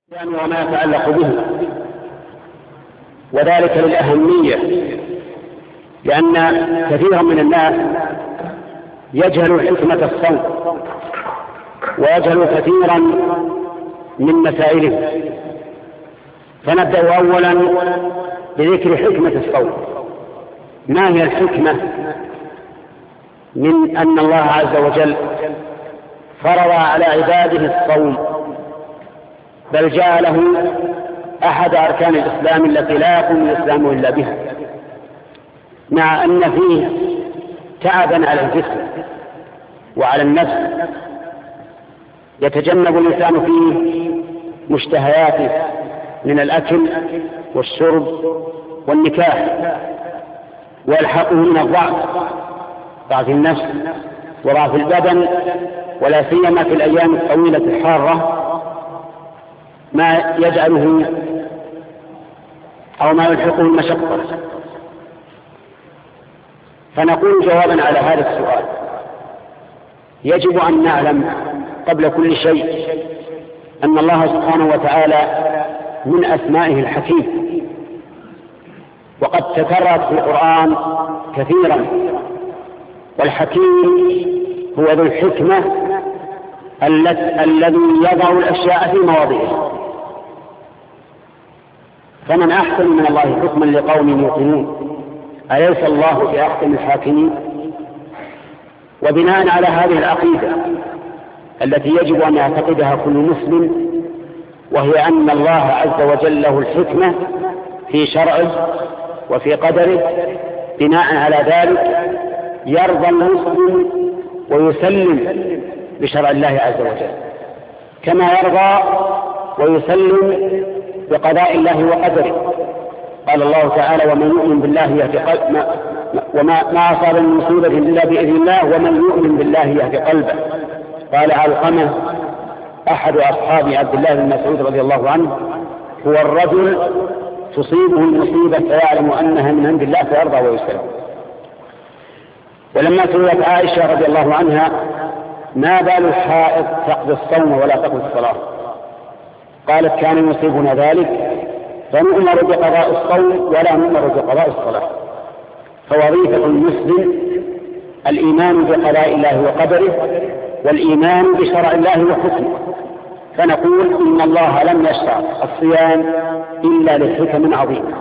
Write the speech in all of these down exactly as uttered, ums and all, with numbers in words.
يعني وما يتعلق به، وذلك للأهمية، لأن كثيرا من الناس يجهل حكمة الصوم ويجهل كثيرا من مسائله. فنبدأ أولا بذكر حكمة الصوم. ما هي الحكمة من أن الله عز وجل فرض على عباده الصوم، بل جعله أحد أركان الإسلام التي لا يقوم الإسلام إلا بها، مع أن فيه تعبا على الجسم وعلى النفس يتجنب الإنسان فيه مشتهياته من الأكل والشرب والنكاح، ويلحقه من الضعف، ضعف النفس وضعف البدن، ولا سيما في الأيام الطويلة الحارة ما يجعله أو ما يلحقه المشقة. فنقول جوابا على هذا السؤال: يجب أن نعلم قبل كل شيء أن الله سبحانه وتعالى من أسمائه الحكيم، وقد تكررت في القرآن كثيرا، والحكيم هو ذو الحكمة الذي يضع الأشياء في مواضعها. فمن أحسن من الله حكما لقوم يوقنون، أليس الله بأحكم الحاكمين؟ وبناء على هذه العقيدة التي يجب أن يعتقدها كل مسلم، وهي أن الله عز وجل له الحكمة في شرعه وفي قدره، بناء على ذلك يرضى المسلم ويسلم بشرع الله عز وجل، كما يرضى ويسلم بقضاء الله وقدره. قال الله تعالى: ومن يؤمن بالله يهدي قلبه، وما ما أصاب من مصيبة إلا بإذن الله، ومن يؤمن بالله يهدي قلبه. قال علقمة أحد أصحاب عبد الله بن مسعود رضي الله عنه: هو الرجل تصيبه المصيبة فيعلم أنها من عند الله فيرضى ويسلم. ولما سئلت عائشة رضي الله عنها: ما بال الحائض تقضي الصوم ولا تقضي الصلاة؟ قالت: كان يصيبنا ذلك فنؤمر بقضاء الصوم ولا نؤمر بقضاء الصلاة. فوظيفة المسلم الإيمان بقضاء الله وقدره، والإيمان بشرع الله وحكمه. فنقول إن الله لم يشرع الصيام إلا لحكم عظيمة،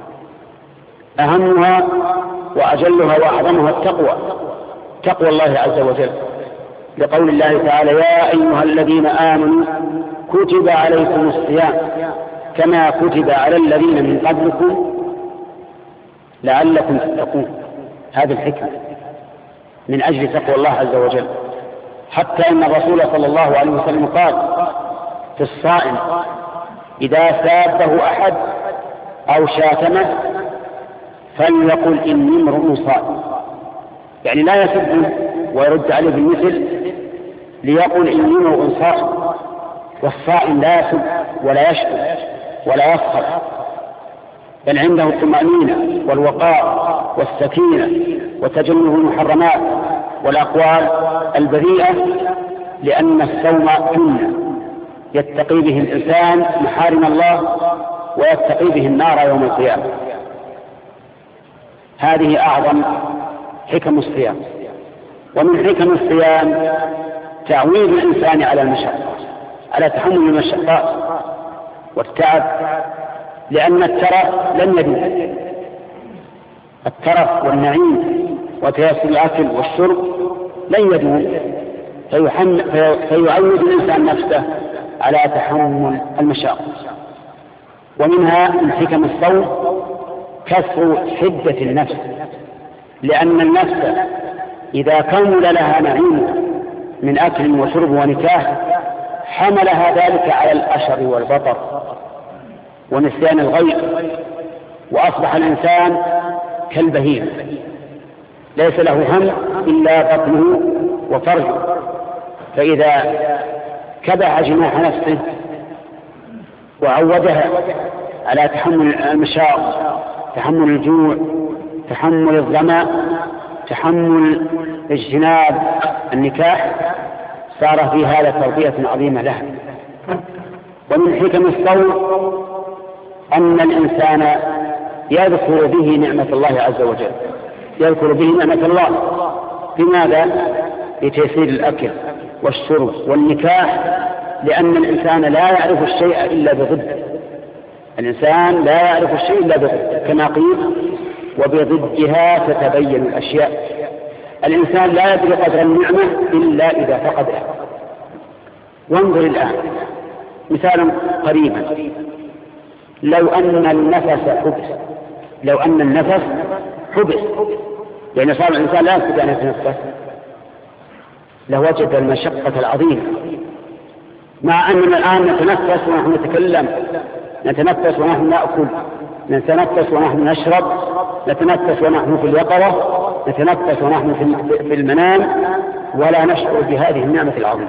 أهمها وأجلها وأعظمها التقوى، تقوى الله عز وجل، لقول الله تعالى: يا أيها الذين آمنوا كتب عليكم الصيام كما كتب على الذين من قبلكم لعلكم تتقون. هذه الحكمة من أجل تقوى الله عز وجل، حتى إن الرسول صلى الله عليه وسلم قال في الصائم: إذا سابه أحد أو شاتمه فليقل إني امرؤ صائم، يعني لا يسبه ويرد عليه بالمثل، ليقل إني امرؤ صائم. والصائم لا يسب ولا يشكو ولا يسخر، بل عنده الطمأنينة والوقار والسكينة وتجنب المحرمات والأقوال البذيئة، لأن الصوم جنة يتقي به الإنسان محارم الله ويتقي به النار يوم القيامة. هذه أعظم حكم الصيام. ومن حكم الصيام تعويد الإنسان على المشقة، على تحمل المشقات والتعب، لأن الترف لن يدوم. الترف والنعيم وتيسر الأكل والشرب لن يدوم، فيعود الإنسان نفسه على تحمل المشاق. ومنها من حكم الصوم كسر حدة النفس، لأن النفس إذا كمل لها نعيم من أكل وشرب ونكاح حملها ذلك على الأشر والبطر ونسيان الغيب، وأصبح الإنسان كالبهيم ليس له هم إلا بطنه وفرجه. فإذا كبح جناح نفسه وعودها على تحمل المشاق، تحمل الجوع، تحمل الظمأ، تحمل اجتناب النكاح، صار في هذا تربية عظيمة لها. ومن حكم الصوم أن الإنسان يذكر به نعمة الله عز وجل، يذكر به نعمة الله. بماذا؟ بتيسير الأكل والشرب والنكاح، لأن الإنسان لا يعرف الشيء إلا بضده. الإنسان لا يعرف الشيء إلا بضده كما قيل: وبضدها تتبين الأشياء. الإنسان لا يدري قدر النعمة إلا إذا فقدها. وانظر الآن مثالا قريبا: لو أن النفس حبس، لو أن النفس حبس يعني صار الإنسان لا يستطيع أن يتنفس، لوجد المشقة العظيمة. مع أننا الآن نتنفس ونحن نتكلم، نتنفس ونحن نأكل، نتنفس ونحن نشرب، نتنفس ونحن في اليقظة، نتنفس ونحن في المنام، ولا نشعر بهذه النعمة العظيمة.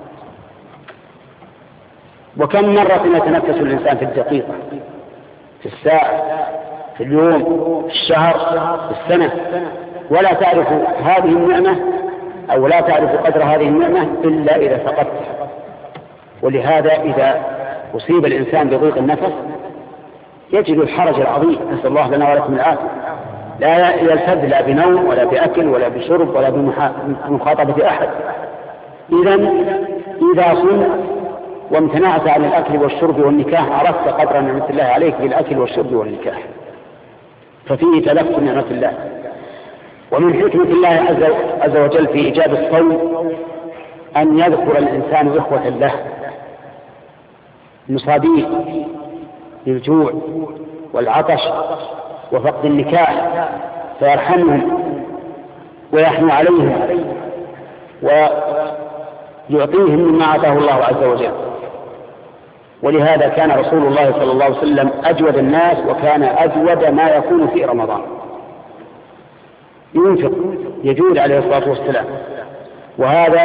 وكم مرة يتنفس الإنسان في الدقيقة، في الساعة، في اليوم، في الشهر، في السنة، ولا تعرف هذه النعمة أو لا تعرف قدر هذه النعمة إلا إذا فقدتها. ولهذا إذا أصيب الإنسان بضيق النفس يجد الحرج العظيم، نسأل الله لنا ولكم العافية، لا يلتذ لا بنوم ولا بأكل ولا بشرب ولا بمخاطبة أحد. إذا إذا صمت وامتنعت عن الأكل والشرب والنكاح عرفت قدر نعمة الله عليك بالأكل والشرب والنكاح، ففيه تلف نعمة الله. ومن حكمة الله عز وجل في إيجاب الصوم أن يذكر الإنسان إخوة له مصابين للجوع والعطش وفقد النكاح، فيرحمهم ويحنو عليهم ويعطيهم مما أعطاه الله عز وجل. ولهذا كان رسول الله صلى الله عليه وسلم أجود الناس، وكان أجود ما يكون في رمضان، ينفق يجود عليه الصلاة والسلام. وهذا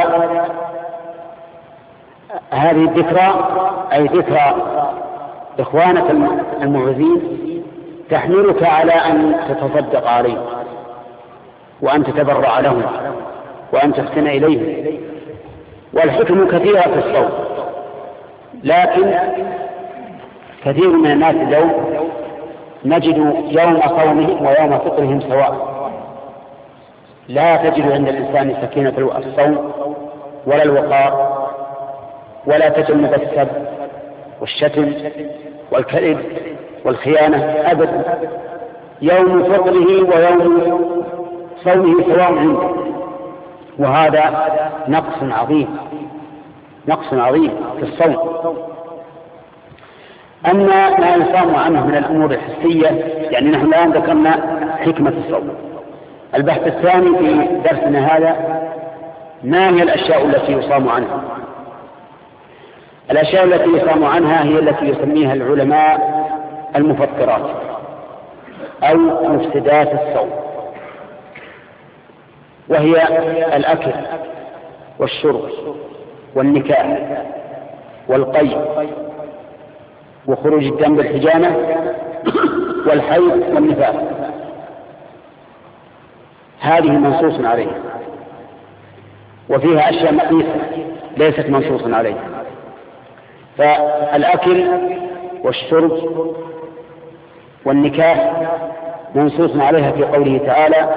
هذه الذكرى أي ذكرى إخوانك المعوذين تحملك على أن تتصدق عليهم وأن تتبرع لهم وأن تحسن إليهم. والحكم كثيرة في الصوم، لكن كثير من الناس اليوم نجد يوم صومهم ويوم فطرهم سواء، لا تجد عند الإنسان سكينة الصوم ولا الوقار ولا تجنب السب والشتم والكذب والخيانة أبدا. يوم فطره ويوم صومه سواء عنده، وهذا نقص عظيم، نقص عظيم في الصوم. أما ما يصام عنه من الأمور الحسية، يعني نحن الآن ذكرنا حكمة الصوم. البحث الثاني في درسنا هذا: ما هي الأشياء التي يصام عنها؟ الأشياء التي يصام عنها هي التي يسميها العلماء المفطرات أو مفسدات الصوم، وهي الأكل والشرب والنكاح والقي وخروج الدم بالحجامة والحيض والنفاس. هذه منصوص عليها، وفيها أشياء مقيسة ليست منصوصا عليها. فالأكل والشرب والنكاح منصوص عليها في قوله تعالى: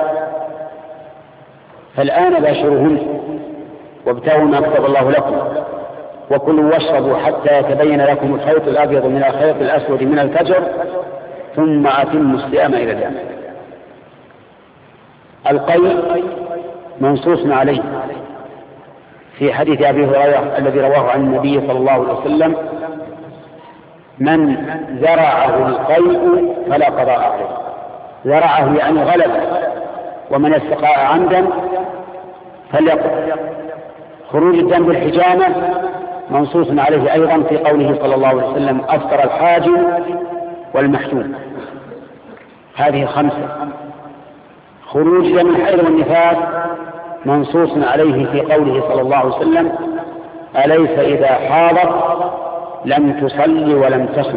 فالآن باشروهن وابتغوا ما كتب الله لكم وكلوا واشربوا حتى يتبين لكم الخيط الأبيض من الخيط الأسود من الفجر ثم أتموا الصيام إلى الليل. القي منصوص عليه في حديث أبي هريرة الذي رواه عن النبي صلى الله عليه وسلم: من زرعه القيء فلا قضاء عليه. زرعه يعني غلب، ومن استقاء عمدا فليقض. خروج الدم بالحجامة منصوص عليه أيضا في قوله صلى الله عليه وسلم: أفطر الحاجم والمحجوم. هذه خمسة. خروج دم الحيض والنفاس منصوص عليه في قوله صلى الله عليه وسلم: أليس إذا حاضت لم تصلي ولم تصم.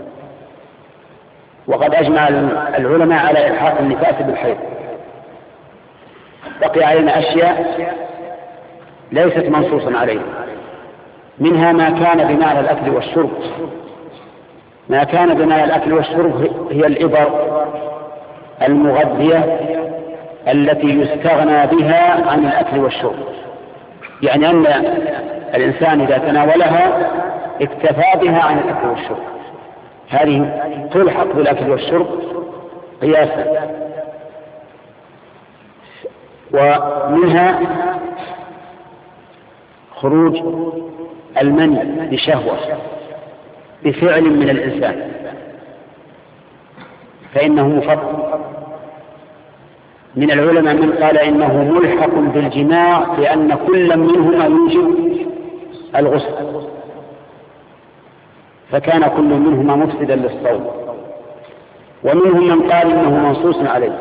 وقد أجمع العلماء على إلحاق النفاس بالحيض. بقي علينا أشياء ليست منصوصا عليه، منها ما كان بمعنى الأكل والشرب. ما كان بمعنى الأكل والشرب هي الإبر المغذية التي يستغنى بها عن الأكل والشرب، يعني أن الإنسان إذا تناولها اكتفى بها عن الأكل والشرب، هذه تلحق بالأكل والشرب قياسا. ومنها خروج المني بشهوة بفعل من الإنسان، فإنه مفضل. من العلماء من قال إنه ملحق بالجماع لأن كل منهما يوجب الغسل، فكان كل منهما مفسدا للصوم. ومنهم من قال إنه منصوص عليه،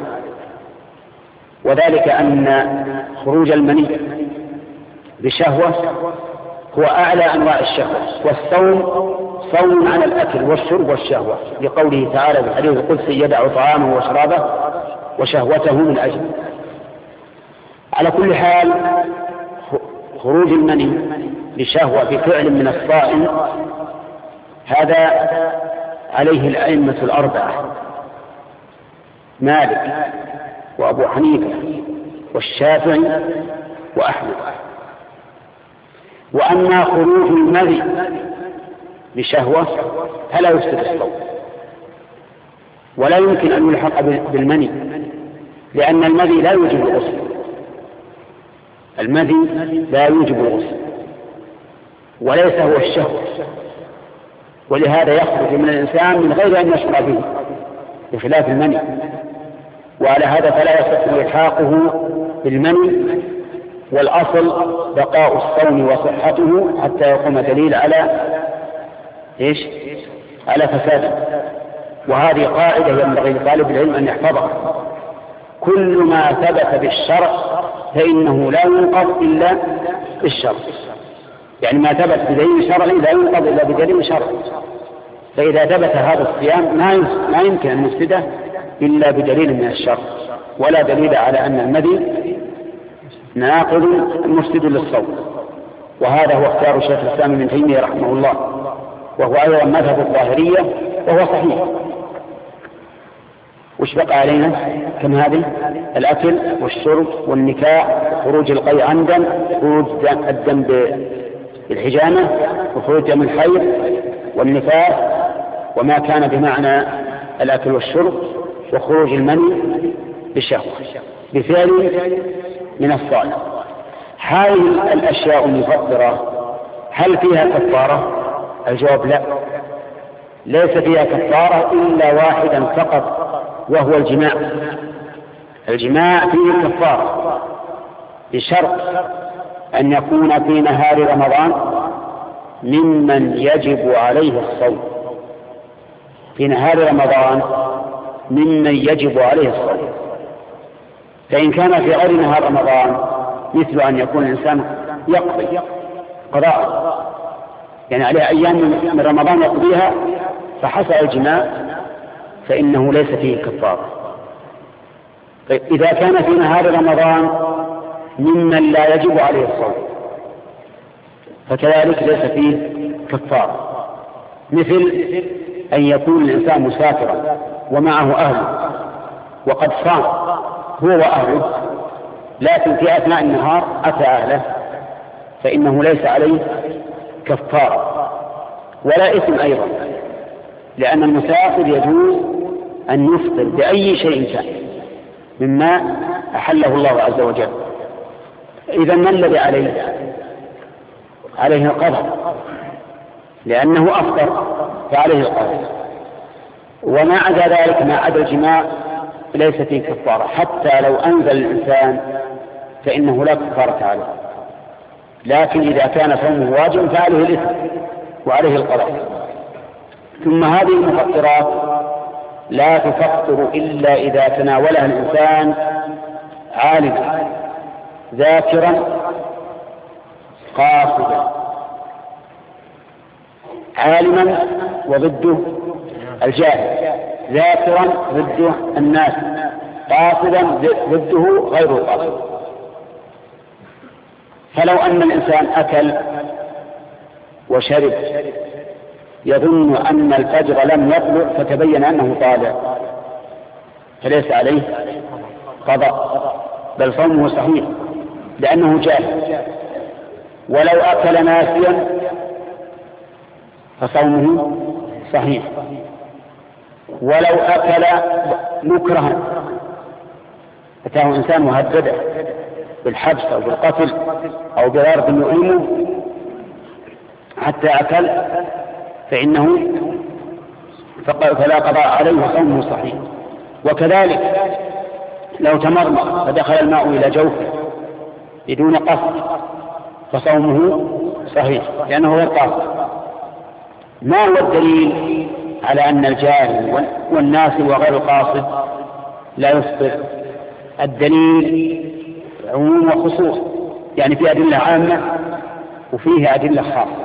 وذلك أن خروج المني بشهوة هو أعلى أنواع الشهوة، والصوم صوم عن الأكل والشرب والشهوة، لقوله تعالى في الحديث القدسي يدع طعامه وشرابه وشهوته من أجل. على كل حال خروج المني بشهوة بفعل من الصائم هذا عليه الأئمة الأربعة مالك وأبو حنيفة والشافعي وأحمد. وأما خروج المني بشهوة فلا يفسد الصوم، ولا يمكن أن يلحق بالمني، لأن المني لا يوجب الغسل، المني لا يوجب الغسل وليس هو الشهوة، ولهذا يخرج من الإنسان من غير أن يشعر به بخلاف المني. وعلى هذا فلا يصح إلحاقه بالمني، والأصل بقاء الصوم وصحته حتى يقوم دليل على إيش؟ على فساده. وهذه قاعدة ينبغي لطالب العلم أن يحفظها: كل ما ثبت بالشرع فإنه لا ينقض إلا بالشرع، يعني ما ثبت بدليل شرعي لا ينقض إلا بدليل شرعي. فإذا ثبت هذا الصيام ما يمكن أن نفسده إلا بدليل من الشرع، ولا دليل على أن المذي ناقض مفسد للصوم. وهذا هو اختيار شيخ الإسلام ابن تيمية رحمه الله، وهو أيضا مذهب الظاهرية وهو صحيح. وش بقى علينا؟ كم هذه؟ الأكل والشرب والنكاح وخروج القيء عمدا، خروج الدم بالحجامة وخروج دم الحيض والنفاس وما كان بمعنى الأكل والشرب وخروج المني بالشهوة بفعل من الصائم. هذه الأشياء المفطرة هل فيها كفارة؟ الجواب لا، ليس فيها كفارة إلا واحدا فقط، وهو الجماع. الجماع فيه كفارة بشرط أن يكون في نهار رمضان ممن يجب عليه الصوم، في نهار رمضان ممن يجب عليه الصوم. فإن كان في غير نهار رمضان مثل أن يكون الإنسان يقضي قضاء، يعني عليه أيام من رمضان يقضيها فحصل الجماع، فإنه ليس فيه كفارة. طيب إذا كان في نهار رمضان ممن لا يجب عليه الصوم فكذلك ليس فيه كفارة، مثل أن يكون الإنسان مسافرا ومعه أهله وقد صام هو وأهله، لكن في أثناء النهار أتى أهله، فإنه ليس عليه كفارة ولا إثم أيضا، لأن المسافر يجوز أن يفطر بأي شيء كان مما أحله الله عز وجل. إذا ما الذي عليه؟ عليه القضاء، لأنه أفطر فعليه القضاء. وما عدا ذلك ما عدا الجماع ليس فيه كفارة، حتى لو أنزل الإنسان فإنه لا كفارة عليه، لكن إذا كان صومه واجب فعليه الإثم وعليه القضاء. ثم هذه المفطرات لا تفطر إلا إذا تناولها الإنسان عالما ذاكرا قاصدا. عالما وضده الجاهل، ذاكرا ضده الناس، قاصدا ضده غير القاصد. فلو أن الإنسان أكل وشرب يظن أن الفجر لم يطلع فتبين أنه طالع فليس عليه قضاء بل صومه صحيح لأنه جاهل. ولو أكل ناسيا فصومه صحيح. ولو أكل مكرها أتاه إنسان مهدده بالحبس أو بالقتل أو بضرب يؤلمه حتى أكل فإنه فلا قضاء عليه وصومه صحيح. وكذلك لو تمرمر فدخل الماء إلى جوفه بدون قصد فصومه صحيح لأنه غير قاصد. ما هو الدليل على أن الجاهل والناس وغير القاصد لا يفطر؟ الدليل عموم وخصوص، يعني في أدلة عامة وفيه أدلة خاصة.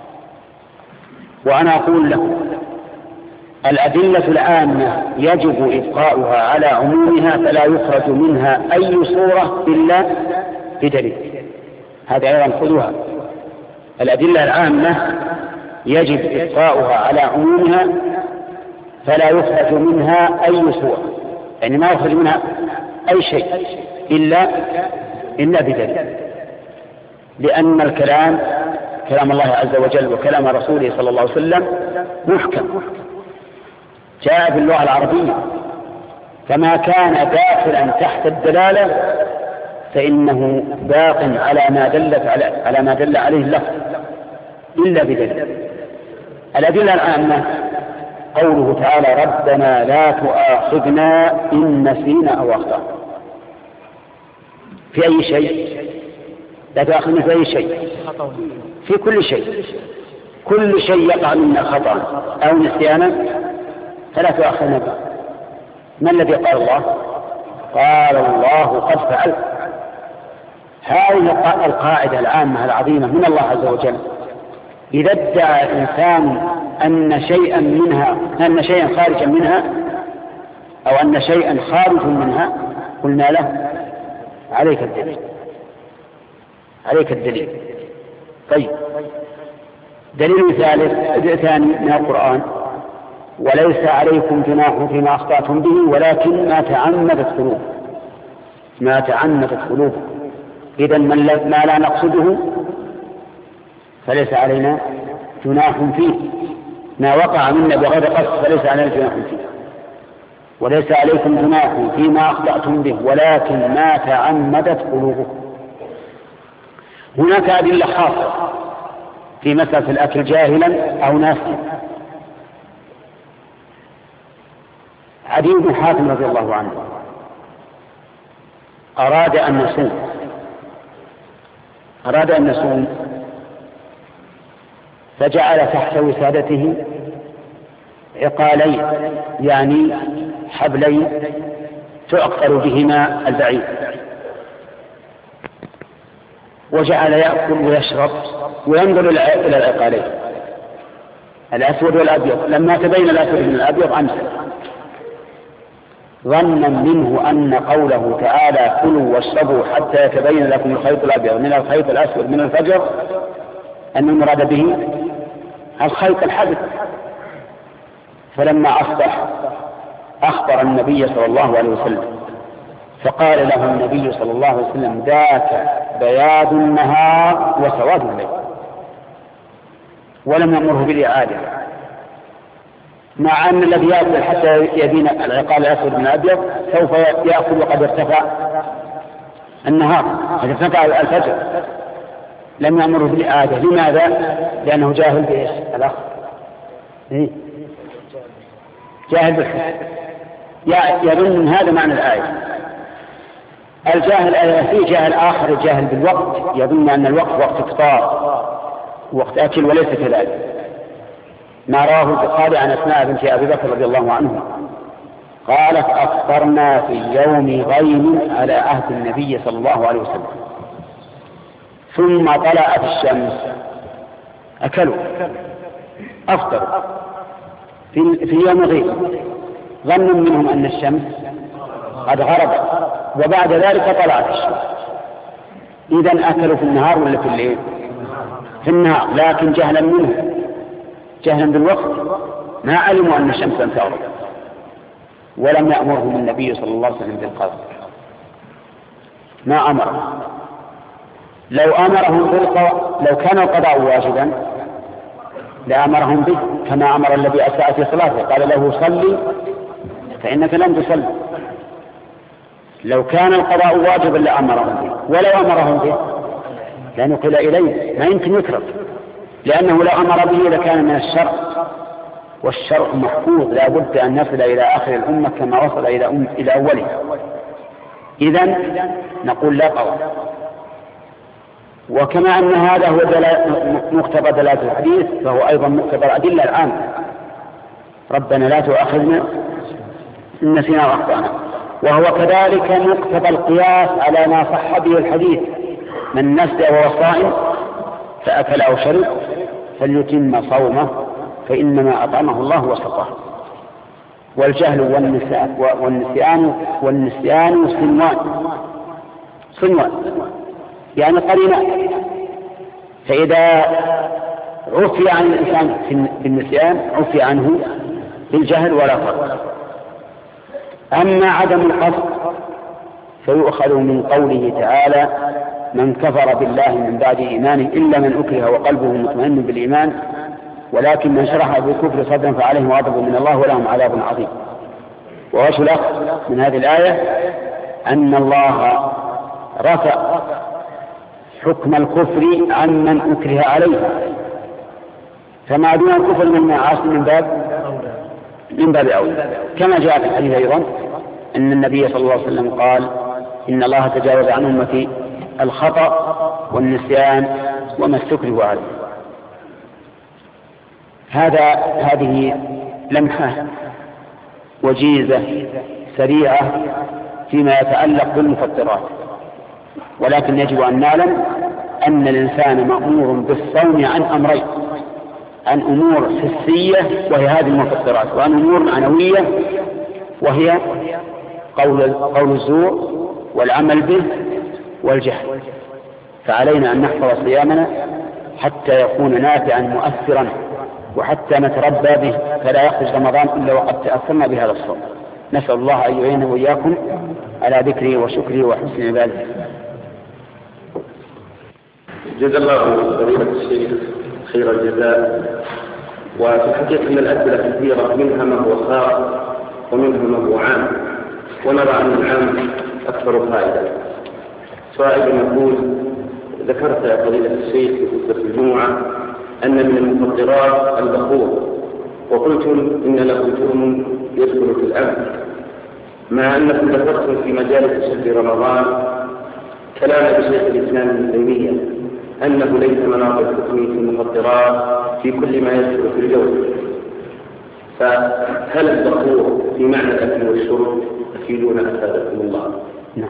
وأنا أقول لكم الأدلة العامة يجب إبقاؤها على عمومها فلا يخرج منها أي صورة إلا بدليل. هذا أيضا خذوها. الأدلة العامة يجب إبقاؤها على عمومها فلا يخرج منها أي صورة، يعني ما يخرج منها أي شيء إلا إلا بدليل. لأن الكلام كلام الله عز وجل وكلام رسوله صلى الله عليه وسلم محكم جاء باللغة العربية، فما كان داخلا تحت الدلالة فإنه باق على ما دلت على على ما دل عليه اللفظ إلا بدليل. الأدلة العامة قوله تعالى ربنا لا تؤاخذنا إن نسينا أو أخطأنا في أي شيء، لا تؤاخذنا في أي شيء، في كل شيء، كل شيء يقع منا خطأ أو نسيانا فلا تؤاخذنا به. ما الذي قال الله؟ قال الله قد فعل. هذه القاعدة العامة العظيمة من الله عز وجل. إذا ادعى الإنسان أن شيئا منها أن شيئا خارجا منها أو أن شيئا خارج منها قلنا له عليك الدليل، عليك الدليل. طيب دليل ثالث ثاني من القرآن وليس عليكم جناح فيما أخطأتم به ولكن ما تعمدت قلوبكم، ما تعمدت قلوبكم. إذا ما لا نقصده فليس علينا جناح فيه، ما وقع منا بغير قصد فليس علينا جناح فيه. وليس عليكم جناح فيما أخطأتم به ولكن ما تعمدت قلوبكم. هناك أدلة خاصة في مسألة الأكل جاهلا أو ناسيا. عدي بن حاتم رضي الله عنه أراد أن يصوم أراد أن يصوم فجعل تحت وسادته عقالين، يعني حبلين تعقل بهما البعير، وجعل يأكل ويشرب وينظر إلى العقالين الأسود والأبيض. لما تبين الأسود من الأبيض أمسك، ظنا منه أن قوله تعالى كلوا واشربوا حتى يتبين لكم الخيط الأبيض من الخيط الأسود من الفجر أن المراد به الخيط الحدث. فلما أصبح أخبر النبي صلى الله عليه وسلم فقال له النبي صلى الله عليه وسلم ذاك بياض النهار وسواد الليل، ولم يأمره بالإعادة، مع أن الذي يأكل حتى يبين العقال الأسود من الأبيض سوف يأكل وقد ارتفع النهار، قد ارتفع الفجر. لم يأمره بالإعادة. لماذا؟ لأنه جاهل بإيش الأخ؟ إيه؟ جاهل بالحسن، يظن هذا معنى الآية. الجاهل في جاهل آخر الجاهل بالوقت، يظن أن الوقت وقت إفطار وقت أكل، وليس كذلك. ما راه البخاري عن أسماء بنت أبي بكر رضي الله عنه قالت أفطرنا في يوم غيم على عهد النبي صلى الله عليه وسلم ثم طلعت الشمس أكلوا أفطروا في, في يوم غيم، ظن منهم أن الشمس قد غربت وبعد ذلك طلعت الشمس. إذن أكلوا في النهار ولا في الليل؟ في النهار، لكن جهلا منه، جهلا بالوقت، ما علموا أن الشمس لم تغرب، ولم يأمرهم النبي صلى الله عليه وسلم بالقضاء، ما أمرهم. لو أمرهم بالقضاء، لو كان القضاء واجبا لأمرهم به، كما أمر الذي أساء في صلاته قال له صلي فإنك لم تصلي. لو كان القضاء واجبا لأمرهم به، ولو أمرهم به لنقل إليه، ما يمكن يترك، لأنه لو أمر به لكان من الشرع، والشرع محفوظ لا بد أن يصل إلى آخر الأمة كما وصل إلى, أم إلى أولها. إذن نقول لا قضاء. وكما أن هذا هو مقتضى دلالة الحديث، فهو أيضا مقتضى الأدلة العامة: ربنا لا تؤاخذنا إن نسينا وأخطأنا. وهو كذلك مقتضى القياس على ما صح به الحديث: من نسي وهو صائم فأكل أو شرب فليتم صومه فإنما أطعمه الله وسقاه. والجهل والنسيان والنسيان صنوان صنوان يعني قرينان، فإذا عفي عن الإنسان بالنسيان عفي عنه بالجهل ولا فرق. أما عدم القصد فيؤخذ من قوله تعالى: من كفر بالله من بعد إيمانه إلا من أكره وقلبه مطمئن بالإيمان ولكن من شرح بالكفر صدرا فعليهم غضب من الله ولهم عذاب عظيم. ووجه الأخذ من هذه الآية أن الله رفع حكم الكفر عن من أكره عليه، فما دون الكفر من المعاصي من باب من باب أولى، كما جاء في الحديث أيضا أن النبي صلى الله عليه وسلم قال: إن الله تجاوز عن أمتي الخطأ والنسيان وما استكرهوا عليه. هذا هذه لمحة وجيزة سريعة فيما يتعلق بالمفطرات، ولكن يجب أن نعلم أن الإنسان مأمور بالصوم عن أمرين: عن أمور حسية وهي هذه المفطرات، وعن أمور معنوية وهي قول قول الزور والعمل به والجهل. فعلينا أن نحفظ صيامنا حتى يكون نافعا مؤثرا، وحتى نتربى به، فلا يخرج رمضان إلا وقد تأثرنا بهذا الصوم. نسأل الله أن يعيننا وإياكم على ذكره وشكره وحسن عبادته. جزا الله فضيلة الشيخ خير الجزاء. وفي الحقيقة أن الأسئلة كثيرة، منها ما هو خاص ومنها ما هو عام، ونرى أن العام أكثر فائدة. سؤال يقول: ذكرت يا فضيلة الشيخ في خطبة الجمعة أن من المفطرات البخور، وقلتم إن له جرم يدخل في الأمر، مع أنكم ذكرتم في مجالس شهر رمضان كلام شيخ الإسلام ابن تيمية أنه ليس مناط الحكم في المفطرات في كل ما يدخل في الجو. فهل البخور في معنى الأكل والشرب؟ تفيدون أفادكم الله. نعم.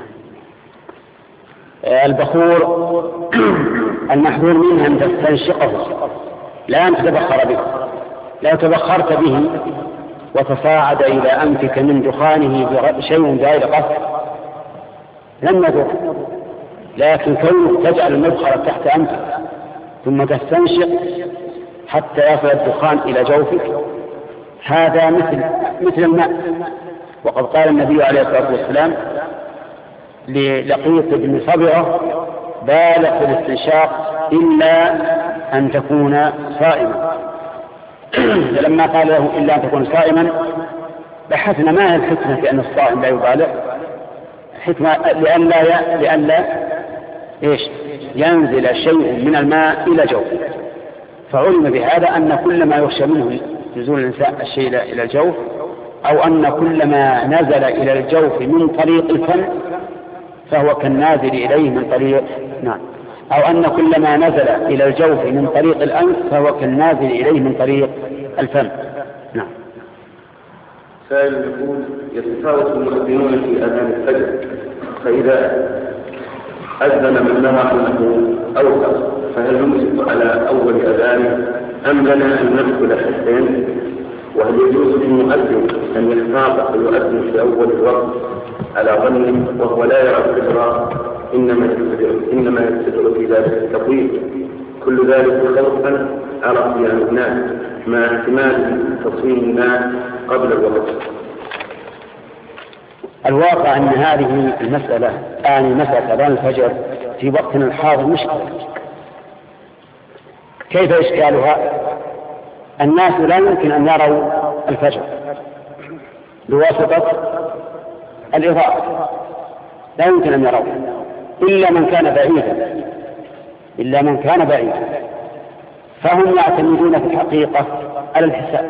البخور المحذور منه أن تستنشقه، لا أن تتبخر به. لو تبخرت به وتصاعد إلى أنفك من دخانه شيء غير قصد لم يضر، لكن كونك تجعل المبخرة تحت أنفك ثم تستنشق حتى يصل الدخان إلى جوفك، هذا مثل مثل الماء. وقد قال النبي عليه الصلاة والسلام للقيط بن صبرة: بالغ في الاستنشاق إلا أن تكون صائما. فلما قال له إلا أن تكون صائما بحثنا ما هي الحكمة في أن الصائم لا يبالغ. حكمة لئلا لئلا إيش ينزل شيء من الماء إلى جوف. فعلم بهذا أن كل ما يخشى منه نزول الإنسان الشيء إلى الجوف، أو أن كل ما نزل إلى الجوف من طريق الفم فهو كالنازل إليه من طريق نعم أو أن كل ما نزل إلى الجوف من طريق الأنف فهو كالنازل إليه من طريق الفم. نعم. سائل يقول: يتفاوت المؤذنون في أذان الفجر، فإذا أذن من نرى أنه أوقف فهل نمسك على أول أذانه أم لنا أن ندخل حتى ينزل؟ وهل يجوز للمؤذن أن يخاف ويؤذن في أول الوقت على ظنه وهو لا يرى الفجر إنما يستدر إنما يستدر في ذلك التطويل، كل ذلك خوفا على صيام الناس مع احتمال تصويم الناس قبل الوقت. الواقع أن هذه المسألة آن مسألة أذان الفجر في وقتنا الحاضر مشكلة. كيف إشكالها؟ الناس لا يمكن أن يروا الفجر بواسطة الإضاءة، لا يمكن أن يروا إلا من كان بعيدا إلا من كان بعيدا فهم يعتمدون في الحقيقة على الحساب،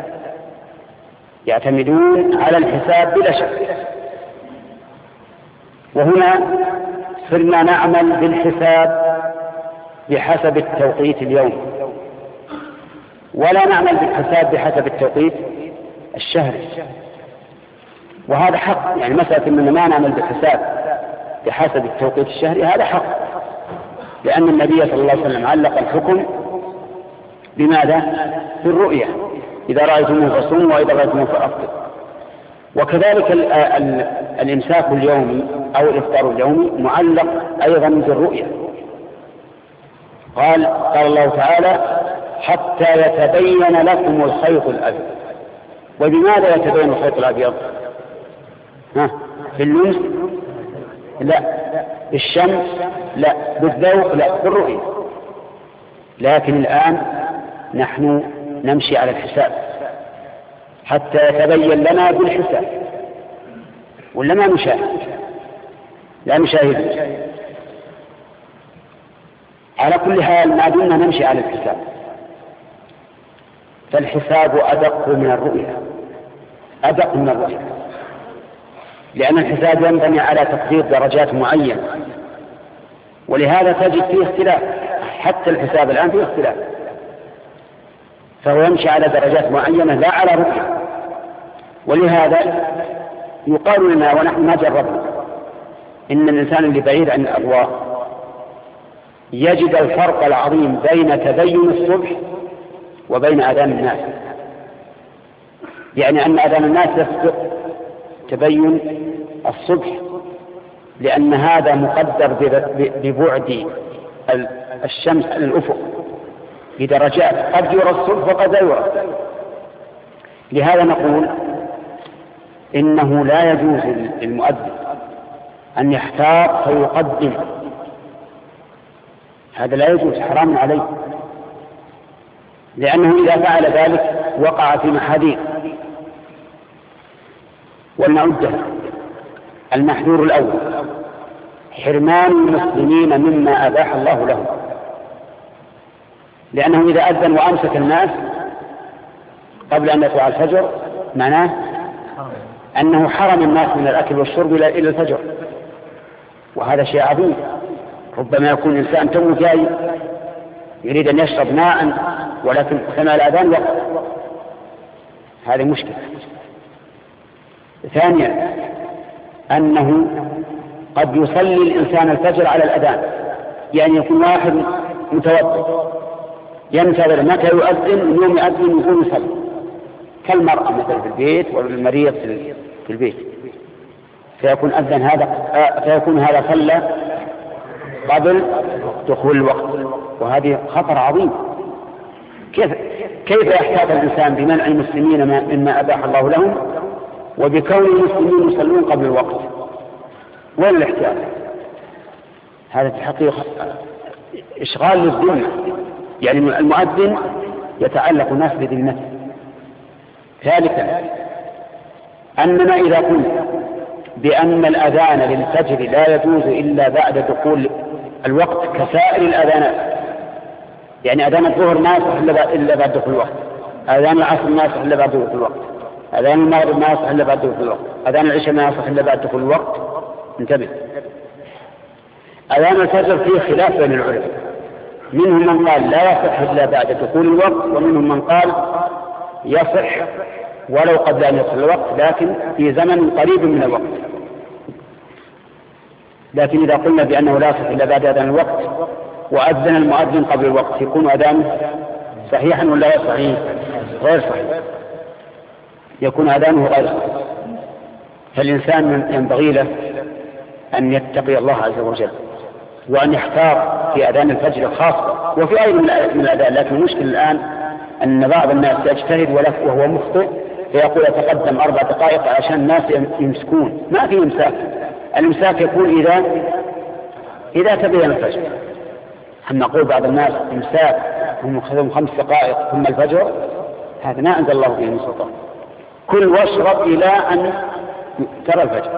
يعتمدون على الحساب بلا شك. وهنا صرنا نعمل بالحساب بحسب التوقيت اليومي، ولا نعمل بالحساب بحسب التوقيت الشهري، وهذا حق. يعني مسألة أننا ما نعمل بالحساب بحسب التوقيت الشهري هذا حق، لأن النبي صلى الله عليه وسلم علق الحكم بماذا؟ بالرؤية، إذا رأيتموه فصوموا وإذا رأيتموه فأفطروا. وكذلك ال ال الإمساك اليومي أو الإفطار اليومي معلق أيضا بالرؤية. قال قال الله تعالى حتى يتبين لكم الخيط الأبيض. وبماذا يتبين الخيط الأبيض؟ ها؟ في اللمس؟ لا. بالشمس؟ لا. بالذوق؟ لا. بالرؤية. لكن الآن نحن نمشي على الحساب حتى يتبين لنا بالحساب، ولا ما نشاهد؟ لا نشاهد. على كل حال ما دمنا نمشي على الحساب، فالحساب أدق من الرؤية، أدق من الرؤية، لأن الحساب ينبني على تقدير درجات معينة، ولهذا تجد فيه اختلاف. حتى الحساب الآن فيه اختلاف، فهو يمشي على درجات معينة لا على رؤية. ولهذا يقال لنا ونحن ما جربنا إن الإنسان اللي بعيد عن الأضواء يجد الفرق العظيم بين تبين الصبح وبين أذان الناس. يعني أن أذان الناس يسبق تبين الصبح، لأن هذا مقدر ببعد الشمس عن الأفق بدرجات، قد يرى الصبح وقد لا يرى. لهذا نقول إنه لا يجوز للمؤذن أن يحتار فيقدم، هذا لا يجوز، حرام عليه، لأنه إذا فعل ذلك وقع في محاذير. ولنعد المحذور الأول حرمان المسلمين مما أباح الله لهم، لأنه إذا أذن وأمسك الناس قبل أن يطلع الفجر معناه أنه حرم الناس من الأكل والشرب إلى الفجر، وهذا شيء عظيم. ربما يكون إنسان تو جاي يريد أن يشرب ماء ولكن سمع الأذان وقف، هذه مشكلة. ثانيا أنه قد يصلي الإنسان الفجر على الأذان، يعني يكون واحد متوضئ ينتظر متى يؤذن، يوم يؤذن يكون يصلي، كالمرأة مثلا في البيت والمريض في البيت، فيكون أذن هذا فيكون هذا صلى قبل دخول الوقت، وهذه خطر عظيم. كيف كيف يحتاط الإنسان بمنع المسلمين مما أباح الله لهم وبكون المسلمين يصلون قبل الوقت؟ وين الاحتياط؟ هذا في الحقيقة إشغال للذمة، يعني المؤذن يتعلق الناس بذمته. ثالثا أننا إذا قلنا بأن الأذان للفجر لا يجوز إلا بعد دخول الوقت كسائر الأذانات، يعني أذان الظهر ما يصح إلا بعد دخول الوقت، أذان العصر ما يصح إلا بعد دخول الوقت، أذان المغرب ما يصح إلا بعد دخول الوقت، أذان العشاء ما يصح إلا بعد دخول الوقت. انتبه، أذان الفجر فيه خلاف بين العلماء، منهم من قال لا يصح إلا بعد دخول الوقت، ومنهم من قال يصح ولو قبل أن يدخل الوقت لكن في زمن قريب من الوقت. لكن إذا قلنا بأنه لا يصح إلا بعد أذان الوقت وأذن المؤذن قبل الوقت يكون أذانه صحيحا ولا صحيح؟ غير صحيح، يكون أذانه غير صحيح. فالإنسان ينبغي له أن يتقي الله عز وجل وأن يحتار في أذان الفجر خاصة، وفي أي من الأذان. لكن المشكلة الآن أن بعض الناس يجتهد وهو مخطئ فيقول يتقدم أربع دقائق عشان الناس يمسكون. ما في إمساك. الإمساك يكون إذا إذا تبين الفجر. هم نقول بعض الناس إمساك هم خذهم خمس دقائق ثم الفجر، هذا ما أنزل الله به من سلطان. كل واشرب إلى أن ترى الفجر.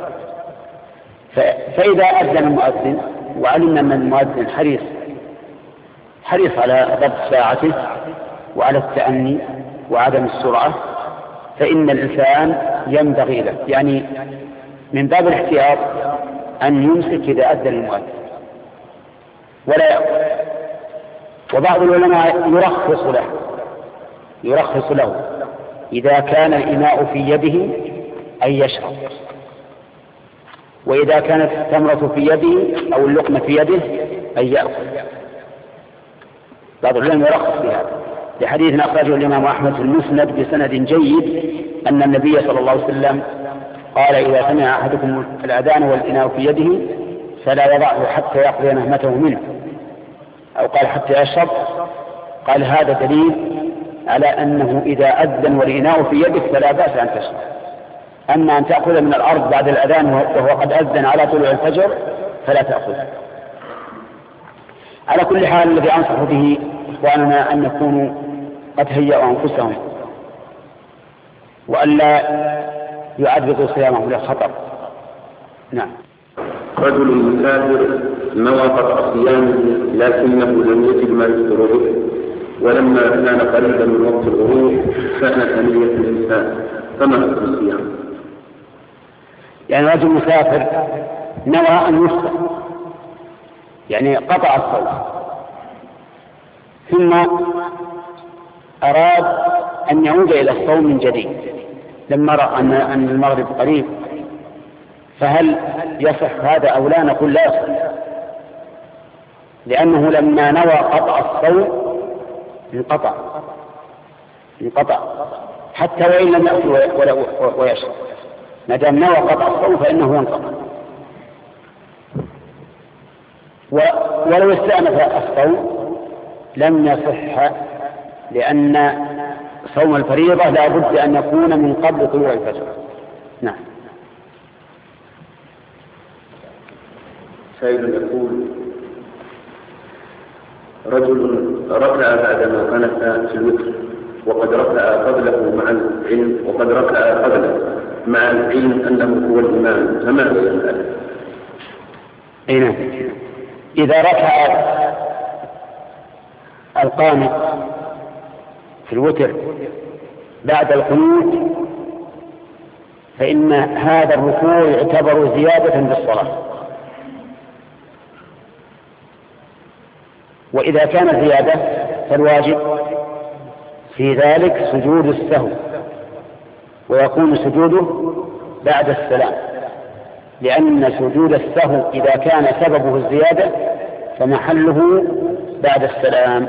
فإذا أذن المؤذن وعلمنا أن المؤذن حريص حريص على ضبط ساعته وعلى التأني وعدم السرعة، فإن الإنسان ينبغي له يعني من باب الاحتياط أن يمسك إذا أذن المؤذن ولا يأكل. وبعض العلماء يرخص له يرخص له إذا كان الإناء في يده أن يشرب، وإذا كانت التمرة في يده أو اللقمة في يده أن يأكل. بعض العلماء يرخص في هذا لحديث أخرجه الإمام أحمد في المسند بسند جيد أن النبي صلى الله عليه وسلم قال إذا سمع أحدكم الأذان والإناء في يده فلا يضعه حتى يقضي نهمته منه، أو قال حتى يشرب. قال هذا دليل على أنه إذا أذن والإناء في يدك فلا بأس أن تشرب. أما أن تأخذ من الأرض بعد الأذان وهو قد أذن على طلوع الفجر فلا تأخذ. على كل حال الذي أنصح به إخواننا أن يكونوا قد هيئوا أنفسهم وألا يعرضوا صيامهم للخطر. نعم. رجل مسافر نوى قطع صيامه لكنه لم يجد ما يفطر به، ولما كان قريبا من وقت الغروب كانت أنية الإنسان، فما حكم الصيام؟ يعني رجل مسافر نوى أن يفطر يعني قطع الصوم، ثم أراد أن يعود إلى الصوم من جديد لما رأى أن المغرب قريب، فهل يصح هذا أو لا؟ نقول لا يصح، لأنه لما نوى قطع الصوم انقطع انقطع حتى وإن لم يأكل ويشرب، ما دام نوى قطع الصوم فإنه ينقطع. ولو استأنف الصوم لم يصح، لأن صوم الفريضة لا بد أن يكون من قبل طلوع الفجر. نعم. سائل يقول رجل ركع بعدما قنت في الوتر وقد ركع قبله مع العلم وقد ركع قبله مع العلم أنه هو الإمام، فما يفعل؟ أي نعم. إذا ركع القانت في الوتر بعد القنوت فإن هذا الركوع يعتبر زيادة بالصلاة، وإذا كان زيادة فالواجب في ذلك سجود السهو، ويكون سجوده بعد السلام، لأن سجود السهو إذا كان سببه الزيادة فمحله بعد السلام.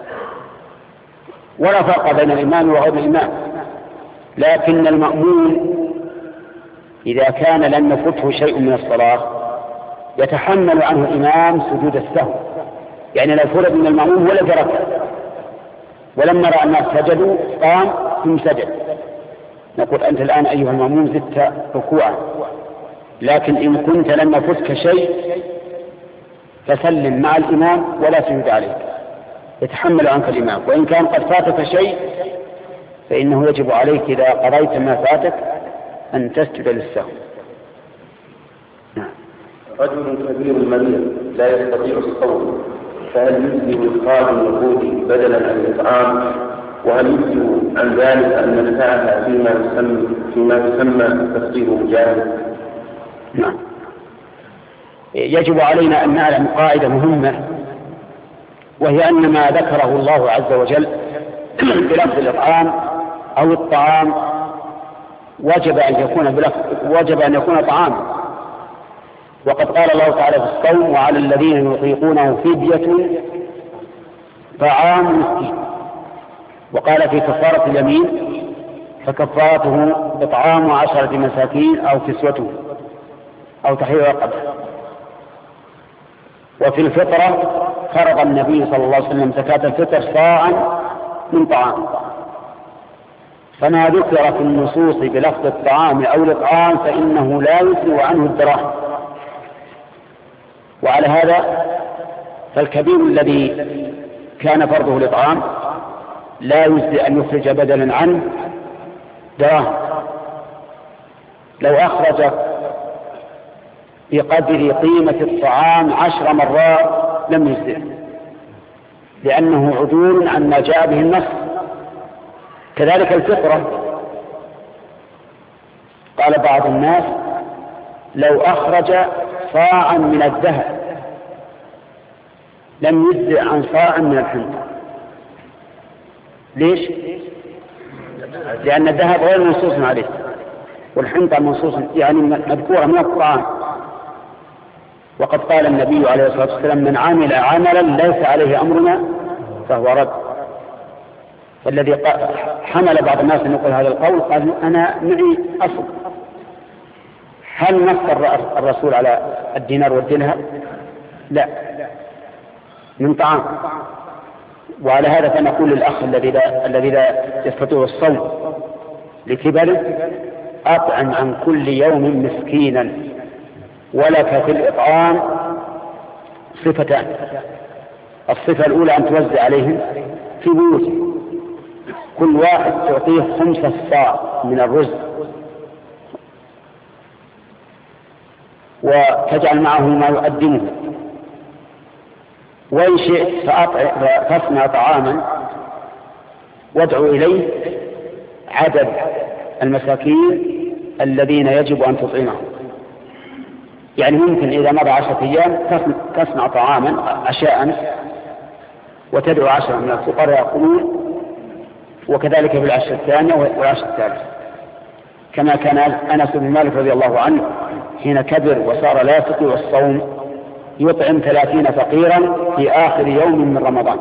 ولا فرق بين الإمام وغير الإمام، لكن المأمون إذا كان لم يفته شيء من الصلاة يتحمل عنه الإمام سجود السهو، يعني لو فرض من المأمون ولا ركع ولما رأى الناس سجدوا قام ثم سجد، نقول أنت الآن أيها المأمون زدت ركوعا، لكن إن كنت لم يفتك شيء فسلم مع الإمام ولا سجد عليك، يتحمل عنك الإمام. وإن كان قد فاتك شيء فإنه يجب عليك إذا قضيت ما فاتك أن تسجد للسهو. رجل كبير مريض لا يستطيع الصوم، فهل يجزي إخراج النقود بدلا عن الإطعام؟ وهل يجزي عن ذلك أن ندفعها فيما يسمى فيما يسمى تفطير مجاهد؟ نعم. يجب علينا أن نعلم قاعدة مهمة، وهي أن ما ذكره الله عز وجل بلفظ الإطعام أو الطعام وجب أن يكون بلفظ وجب أن يكون طعاما. وقد قال الله تعالى في الصوم وعلى الذين يطيقونه فدية طعام مسكين، وقال في كفارة اليمين فكفارته إطعام عشرة مساكين أو كسوته أو تحرير رقبة. وفي الفطرة فرض النبي صلى الله عليه وسلم زكاة الفطر صاعا من طعام، فما ذكر في النصوص بلفظ الطعام أو الإطعام فإنه لا يثني عنه الدراهم. وعلى هذا فالكبير الذي كان فرضه الإطعام لا يجزي أن يخرج بدلا عنه دراهم. لو أخرج بقدر قيمة الطعام عشر مرات لم يجزئ، لأنه عدول عن ما جاء به النص. كذلك الفطرة، قال بعض الناس لو أخرج صاعا من الذهب لم يجزئ عن صاع من الحنطة. ليش؟ لأن الذهب غير منصوص عليه، والحنطة منصوص يعني مذكورة من الطعام. وقد قال النبي عليه الصلاة والسلام من عمل عملا ليس عليه أمرنا فهو رد. فالذي حمل بعض الناس أن يقول هذا القول قال أنا معي أصل. هل نص الرسول على الدينار والدرهم؟ لا، من طعام. وعلى هذا فنقول للأخ الذي لا, الذي لا يستطيع الصوم لكبره أطعم عن كل يوم مسكينا، ولك في الإطعام صفتان. الصفة الأولى أن توزع عليهم في بيوتهم، كل واحد تعطيه خمس الصاع من الرز، وتجعل معه ما يقدمه. وإن شئت فاصنع طعاما وادعو إليه عدد المساكين الذين يجب أن تطعمهم. يعني ممكن إذا مضى عشرة أيام تصنع طعاما عشاء وتدعو عشرة من الفقراء يأكلون، وكذلك في العشر الثانية والعشر الثالث، كما كان أنس بن مالك رضي الله عنه حين كبر وصار لا يستطيع الصوم يطعم ثلاثين فقيرا في آخر يوم من رمضان.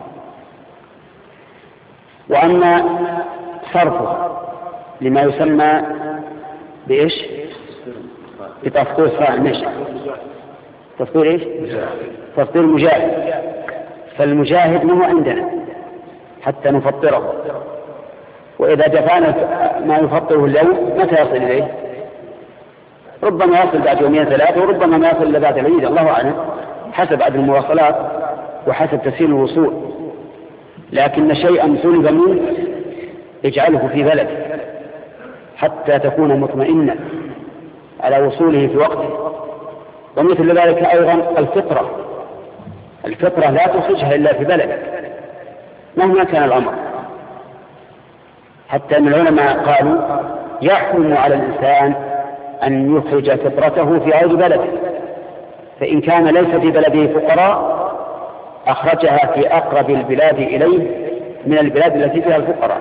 وأما صرفه لما يسمى بإيش؟ بتفطير صاع النشا. تفطير إيش؟ تفطير المجاهد. فالمجاهد ما هو عندنا حتى نفطره، وإذا دفعنا ما يفطره اليوم متى يصل إليه؟ ربما يصل بعد يومين ثلاثة، وربما ما يصل إلا بعد العيد، الله أعلم، حسب عدد المواصلات وحسب تسهيل الوصول. لكن شيئا سلب منه اجعله في بلده حتى تكون مطمئنا على وصوله في وقته. ومثل ذلك أيضا الفطرة، الفطرة لا تخرجها إلا في بلدك مهما كان الأمر، حتى أن العلماء قالوا يحرم على الإنسان أن يخرج فطرته في غير بلده، فإن كان ليس في بلده فقراء أخرجها في أقرب البلاد إليه من البلاد التي فيها الفقراء.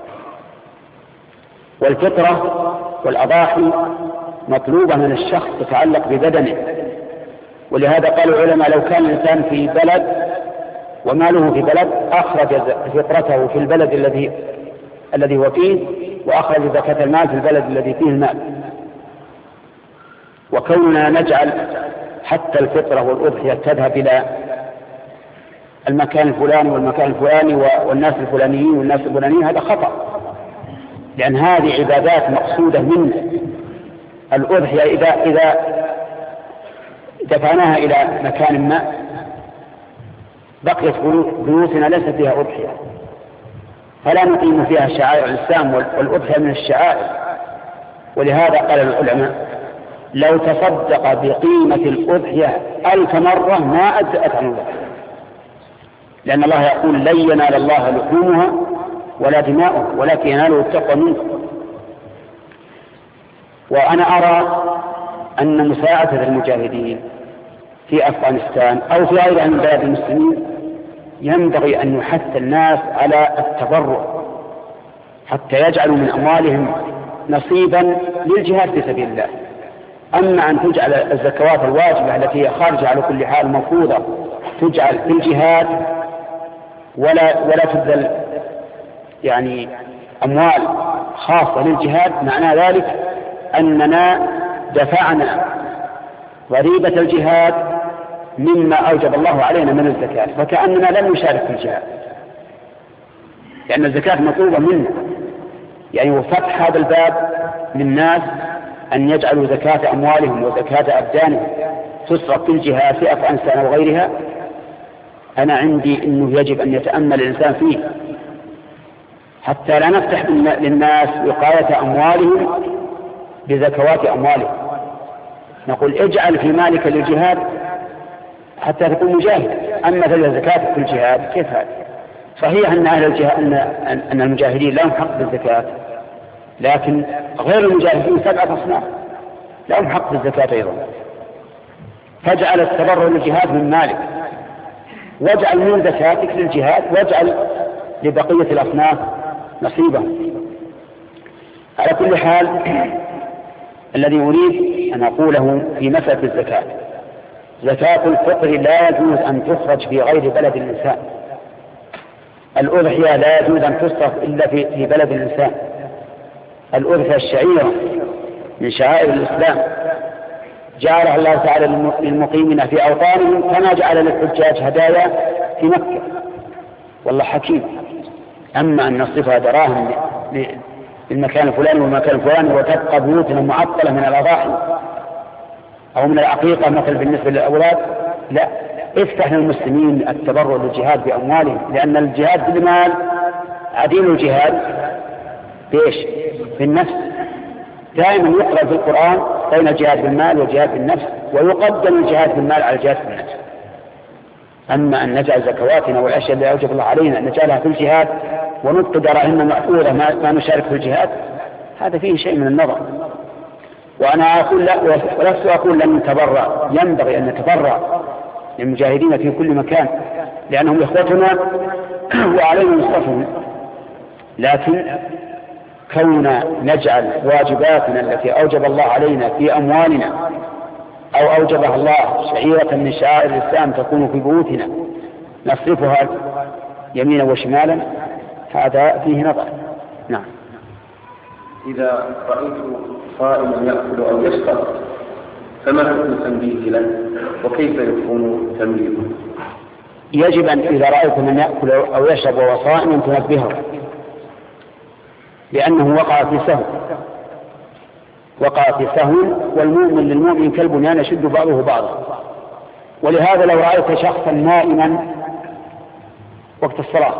والفطرة والأضاحي مطلوبة من الشخص تتعلق ببدنه، ولهذا قال العلماء لو كان الإنسان في بلد وماله في بلد أخرج فطرته في البلد الذي الذي هو فيه، وأخرج زكاة المال في البلد الذي فيه المال. وكوننا نجعل حتى الفطرة والأضحية تذهب إلى المكان الفلاني والمكان الفلاني والناس الفلانيين والناس الفلانيين هذا خطأ، لأن هذه عبادات مقصودة منا. الأضحية إذا إذا دفعناها إلى مكان ما بقيت بيوتنا ليس فيها أضحية، فلا نقيم فيها شعائر الإسلام، والأضحية من الشعائر. ولهذا قال العلماء لو تصدق بقيمة الأضحية ألف مرة ما أجزأت عن الله، لأن الله يقول لن ينال الله لحومها ولا دماؤها ولكن يناله التقوى منكم. وأنا أرى أن مساعدة المجاهدين في أفغانستان أو في غيرها من بلاد المسلمين ينبغي أن يحث الناس على التبرع حتى يجعلوا من أموالهم نصيبا للجهاد في سبيل الله. أما أن تجعل الزكوات الواجبة التي هي خارجة على كل حال مفروضة تجعل في الجهاد ولا ولا تبذل يعني أموال خاصة للجهاد، معنى ذلك أننا دفعنا ضريبة الجهاد مما أوجب الله علينا من الزكاة، فكأننا لم نشارك في الجهاد، لأن الزكاة مطلوبة منا. يعني فتح هذا الباب للناس أن يجعلوا زكاة أموالهم وزكاة أبدانهم تصرف في الجهاد في أفغانستان وغيرها، أنا عندي أنه يجب أن يتأمل الإنسان فيه حتى لا نفتح للناس وقاية أموالهم بزكوات أموالهم. نقول اجعل في مالك للجهاد حتى تكون مجاهد، أما في الزكاة في الجهاد كيف هذا؟ صحيح أن أهل الجهاد أن المجاهدين لهم حق بالزكاة، لكن غير المجاهدين سبعة أصناف لهم حق بالزكاة أيضا. فاجعل التبرع للجهاد من مالك، واجعل من زكاتك للجهاد، واجعل لبقية الأصناف نصيبهم. على كل حال الذي أريد أن أقوله في مسألة الزكاة، زكاة الفطر لا يجوز أن تخرج في غير بلد الإنسان. الأضحية لا يجوز أن تصرف إلا في بلد الإنسان. الأضحية الشعيرة من شعائر الإسلام جعلها الله تعالى للمقيمين في أوطانهم كما جعل للحجاج هدايا في مكة، والله حكيم. أما أن نصرفها دراهم للمكان الفلاني والمكان الفلاني وتبقى بيوتنا معطلة من الأضاحي أو من العقيقة مثل بالنسبة للأولاد، لا، افتح للمسلمين التبرع للجهاد بأموالهم، لأن الجهاد بالمال عديم الجهاد بإيش؟ بالنفس. دائما يقرأ في القرآن بين الجهاد بالمال والجهاد بالنفس، ويقدم الجهاد بالمال على الجهاد بالنفس. أما أن نجعل زكواتنا والأشياء اللي أوجب الله علينا أن نجعلها في الجهاد ونبقي دراهمنا محفوظة ما نشارك في الجهاد، هذا فيه شيء من النظر. وأنا أقول لا، ولست أقول لن نتبرع، ينبغي أن نتبرع للمجاهدين في كل مكان لأنهم إخوتنا وعلينا نصرفهم، لكن كوننا نجعل واجباتنا التي أوجب الله علينا في أموالنا أو أوجبها الله شعيرة من شعائر الإسلام تكون في بيوتنا نصرفها يمينا وشمالا، هذا فيه نظر. نعم. إذا رأيت صائما يأكل أو يشرب فما حكم تنبيه له وكيف يكون تنبيهه؟ يجب أن إذا رأيت من يأكل أو يشرب وهو صائم تنبهه، لأنه وقع في سهو، وقع في سهو، والمؤمن للمؤمن كالبنيان يشد بعضه بعضا. ولهذا لو رأيت شخصا نائما وقت الصلاة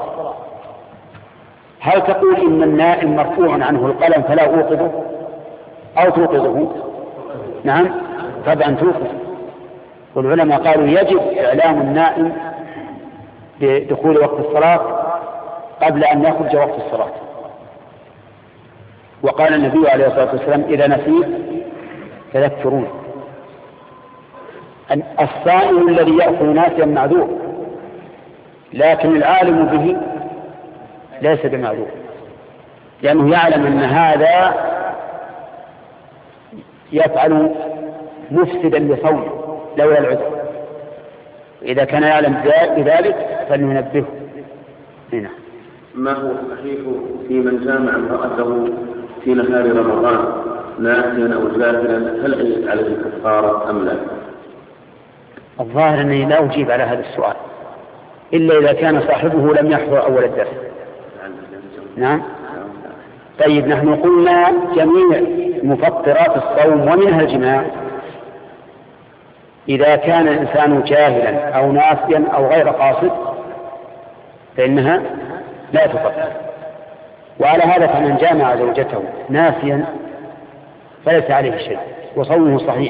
هل تقول إن النائم مرفوع عنه القلم فلا أوقظه أو توقظه؟ نعم طبعا توقظ. والعلماء قالوا يجب إعلام النائم بدخول وقت الصلاة قبل أن يخرج وقت الصلاة. وقال النبي عليه الصلاة والسلام إذا نسيت فذكرون. الصائم الذي يأكل ناسيا معذور، لكن العالم به ليس بمعذور، لأنه يعلم أن هذا يفعل مفسدا لصومه لولا العذر. إذا كان يعلم بذلك فلننبهه. هنا ما هو الصحيح في من جامع امرأته في نهار رمضان ناسيا أو جاهلا، هل عليه كفارة أم لا؟ الظاهر أني لا أجيب على هذا السؤال إلا إذا كان صاحبه لم يحضر أول الدرس. نعم. طيب نحن قلنا جميع مفطرات الصوم ومنها الجماع إذا كان الإنسان جاهلا أو ناسيا أو غير قاصد فإنها لا تفطر. وعلى هذا فمن جامع زوجته ناسيا فليس عليه شيء وصومه صحيح،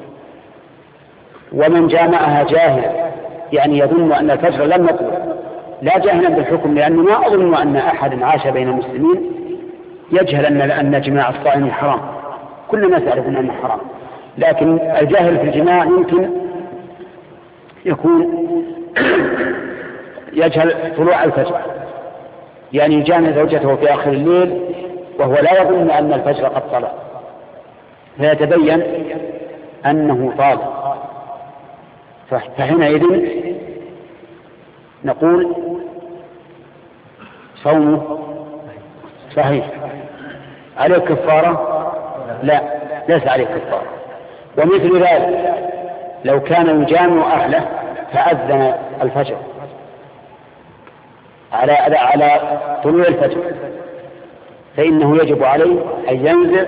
ومن جامعها جاهلا يعني يظن أن الفجر لم يطلع لا جاهلا بالحكم، لأنه ما أظن أن أحد عاش بين المسلمين يجهل أن أن جماع الصائم حرام، كل الناس يعرفون أنه حرام، لكن الجاهل في الجماع يمكن يكون يجهل طلوع الفجر، يعني يجامع زوجته في آخر الليل وهو لا يظن أن الفجر قد طلع، فيتبين أنه طال، فحينئذ نقول صومه صحيح. عليه كفارة؟ لا، ليس عليه كفارة. ومثل ذلك لو كان يجامع أهله فأذن الفجر على على طلوع الفجر فإنه يجب عليه أن ينزع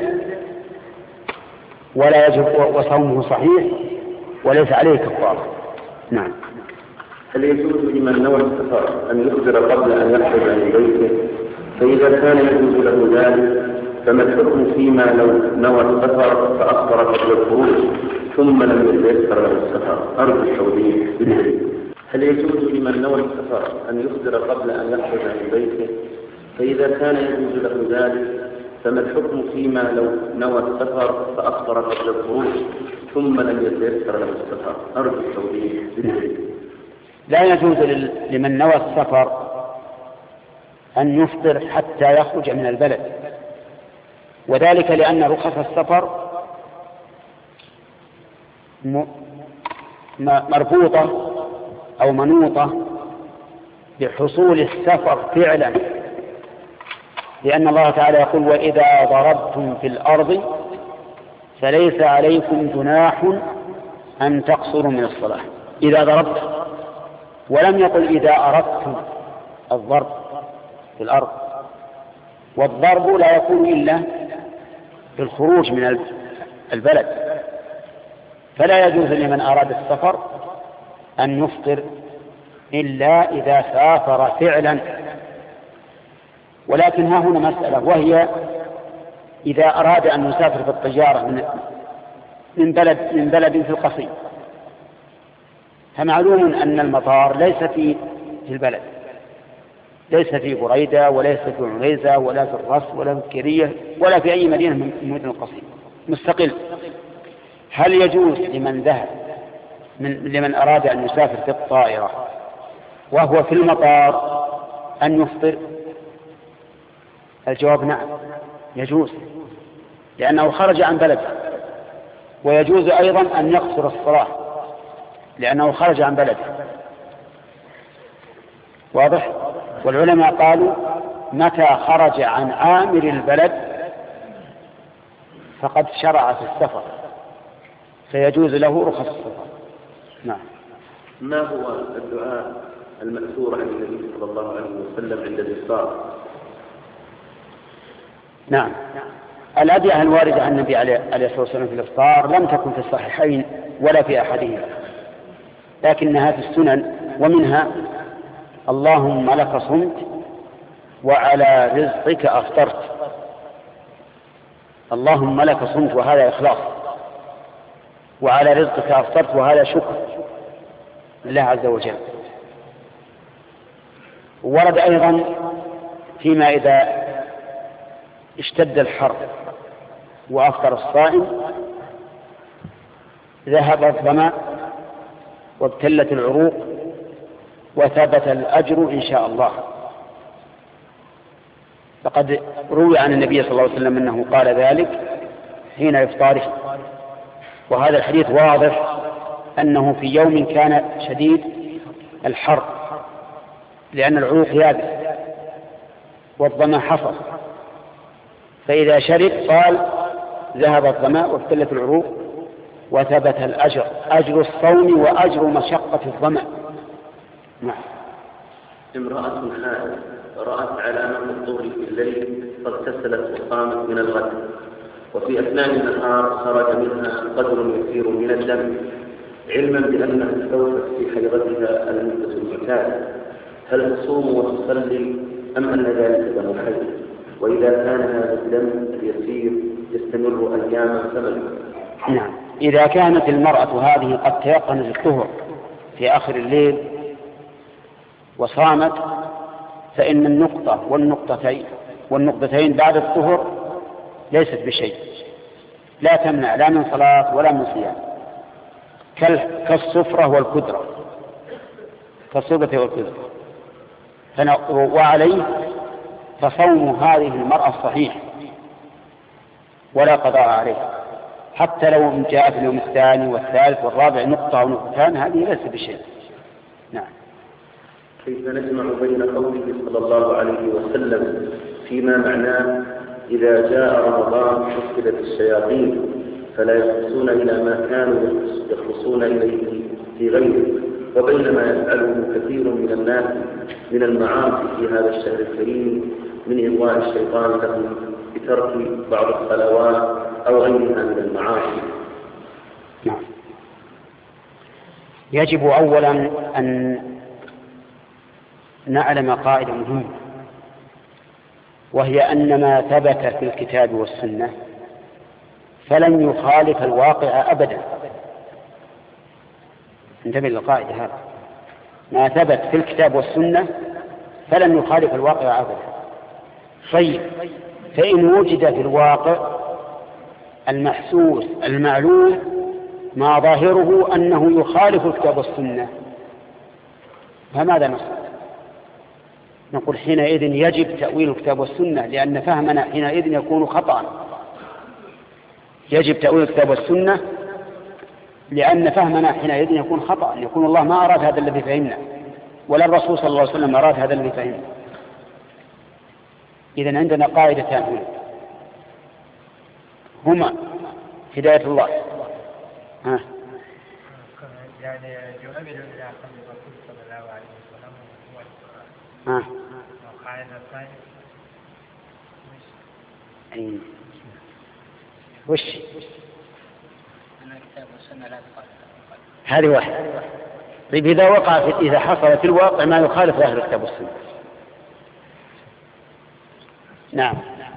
ولا يجب وصومه صحيح وليس عليه كفارة. نعم. هل يجوز لمن نوى السفر أن يخبر قبل أن يخرج من بيته؟ فإذا كان يجوز له ذلك فما الحكم فيما لو نوى السفر فأخبر قبل الخروج ثم لم يتيسر له السفر؟ أرجو التوضيح. هل يجوز لمن نوى السفر أن يخبر قبل أن يخرج من بيته؟ فإذا كان يجوز له ذلك فما الحكم فيما لو نوى السفر فأخبر قبل الخروج ثم لم يتيسر له السفر؟ أرجو التوضيح. لا يجوز لمن نوى السفر أن يفطر حتى يخرج من البلد، وذلك لأن رخص السفر مربوطة أو منوطة بحصول السفر فعلا، لأن الله تعالى يقول: وإذا ضربتم في الأرض فليس عليكم جناح أن تقصروا من الصلاة. إذا ضربت، ولم يقل إذا أردتم الضرب في الأرض، والضرب لا يكون إلا في الخروج من البلد، فلا يجوز لمن أراد السفر أن يفطر إلا إذا سافر فعلا. ولكن ها هنا مسألة، وهي إذا أراد أن يسافر بالطيارة من من بلد من بلد في القصيم، فمعلوم أن المطار ليس في في البلد، ليس في بريدة وليس في عنيزة ولا في الرص ولا في الكيرية ولا في أي مدينة من مدن القصيم، مستقل. هل يجوز لمن ذهب من لمن أراد أن يسافر في الطائرة وهو في المطار أن يفطر؟ الجواب نعم، يجوز، لأنه خرج عن بلده. ويجوز أيضا أن يقصر الصلاة لأنه خرج عن بلده. واضح؟ والعلماء قالوا: متى خرج عن عامر البلد فقد شرع في السفر، فيجوز له رخص السفر. نعم. ما هو الدعاء المأثور عن النبي صلى الله عليه وسلم عند الإفطار؟ نعم، الأدعية الواردة عن النبي عليه الصلاة والسلام في الإفطار لم تكن في الصحيحين ولا في أحدهما، لكنها في السنن، ومنها: اللهم لك صمت وعلى رزقك أفطرت. اللهم لك صمت وهذا إخلاص، وعلى رزقك أفطرت وهذا شكر لله عز وجل. ورد أيضا فيما إذا اشتد الحر وأفطر الصائم: ذهب الظمأ وابتلت العروق وثبت الأجر إن شاء الله. فقد روي عن النبي صلى الله عليه وسلم أنه قال ذلك حين إفطاره، وهذا الحديث واضح أنه في يوم كان شديد الحر، لأن العروق يابس والظمأ حصل، فإذا شرب قال: ذهب الظمأ وابتلت العروق وثبت الأجر، أجر الصوم وأجر مشقة الظمأ. نعم. امرأة حائض رأت علامة الظهر في الليل فاغتسلت وقامت من الغد، وفي أثناء النهار خرج منها قدر يسير من الدم، علما بأنها استوفت في حيضتها المدة المعتادة، هل تصوم وتصلي أم أن ذلك دم حيض؟ وإذا كان هذا الدم اليسير يستمر أياما ثمنه؟ نعم، إذا كانت المرأة هذه قد تيقنت الطهر في آخر الليل وصامت، فإن النقطة والنقطتين والنقطتين بعد الطهر ليست بشيء، لا تمنع لا من صلاة ولا من صيام، كالصفرة والكدرة، كالصفرة والكدرة. وعليه فصوم هذه المرأة صحيح ولا قضاء عليه، حتى لو جاء في اليوم الثاني والثالث والرابع نقطة أو نقطتان، هذه ليست بشيء. نعم. كيف نجمع بين قوله صلى الله عليه وسلم فيما معناه: إذا جاء رمضان حفظت الشياطين، فلا يخلصون إلى ما كانوا يخلصون إليه في غيره، وبينما يفعله كثير من الناس من المعاصي في هذا الشهر الكريم من إغواء الشيطان لهم بترك بعض الصلوات أو غيرها من المعاصي. نعم. يجب أولا أن نعلم قاعدة مهمة، وهي أن ما ثبت في الكتاب والسنة فلن يخالف الواقع أبدا. انتبه للقاعدة هذا، ما ثبت في الكتاب والسنة فلن يخالف الواقع أبدا. طيب، فإن وجد في الواقع المحسوس المعلوم ما ظاهره أنه يخالف الكتاب والسنة، فماذا نصنع؟ نقول حينئذ يجب تأويل الكتاب والسنة، لأن فهمنا حينئذ يكون خطأ. يجب تأويل الكتاب والسنة لأن فهمنا حينئذ يكون خطأ، يكون الله ما أراد هذا الذي فهمنا، ولا الرسول صلى الله عليه وسلم أراد هذا الذي فهمنا. إذن عندنا قاعدتان هنا هما هداية الله. ها. يعني يؤمن إلى قول الرسول صلى الله عليه وسلم هو ها. وقاعدة الثانية أي وش أن الكتاب والسنة لا تخالف. هذه واحدة. طيب، إذا وقع في إذا حصل في الواقع ما يخالف ظاهر الكتاب والسنة. نعم،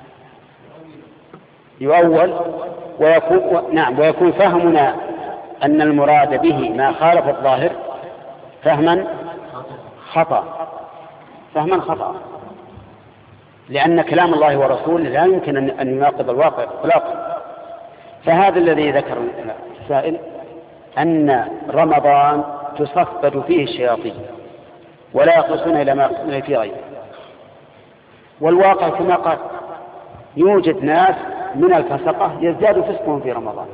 يؤول ويكون نعم ويكون فهمنا أن المراد به ما خالف الظاهر فهما خطأ فهما خطأ لأن كلام الله ورسوله لا يمكن أن يناقض الواقع إطلاقا. فهذا الذي ذكر السائل أن رمضان تصفد فيه الشياطين ولا يخلصون إلى ما يخلصون في غيره، والواقع كما قال يوجد ناس من الفسقة يزداد فسقهم في رمضان،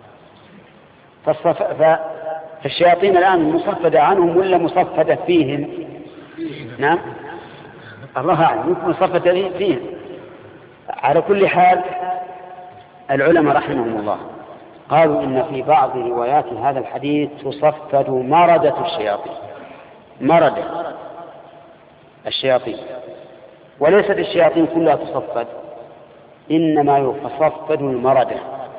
فالشياطين الآن مصفدة عنهم ولا مصفدة فيهم؟ نعم، الله أعلم، يمكن مصفدة فيهم. على كل حال العلماء رحمهم الله قالوا إن في بعض روايات هذا الحديث تصفد مردة الشياطين، مردة الشياطين، وليست الشياطين كلها تصفد، إنما يتصفد المردة،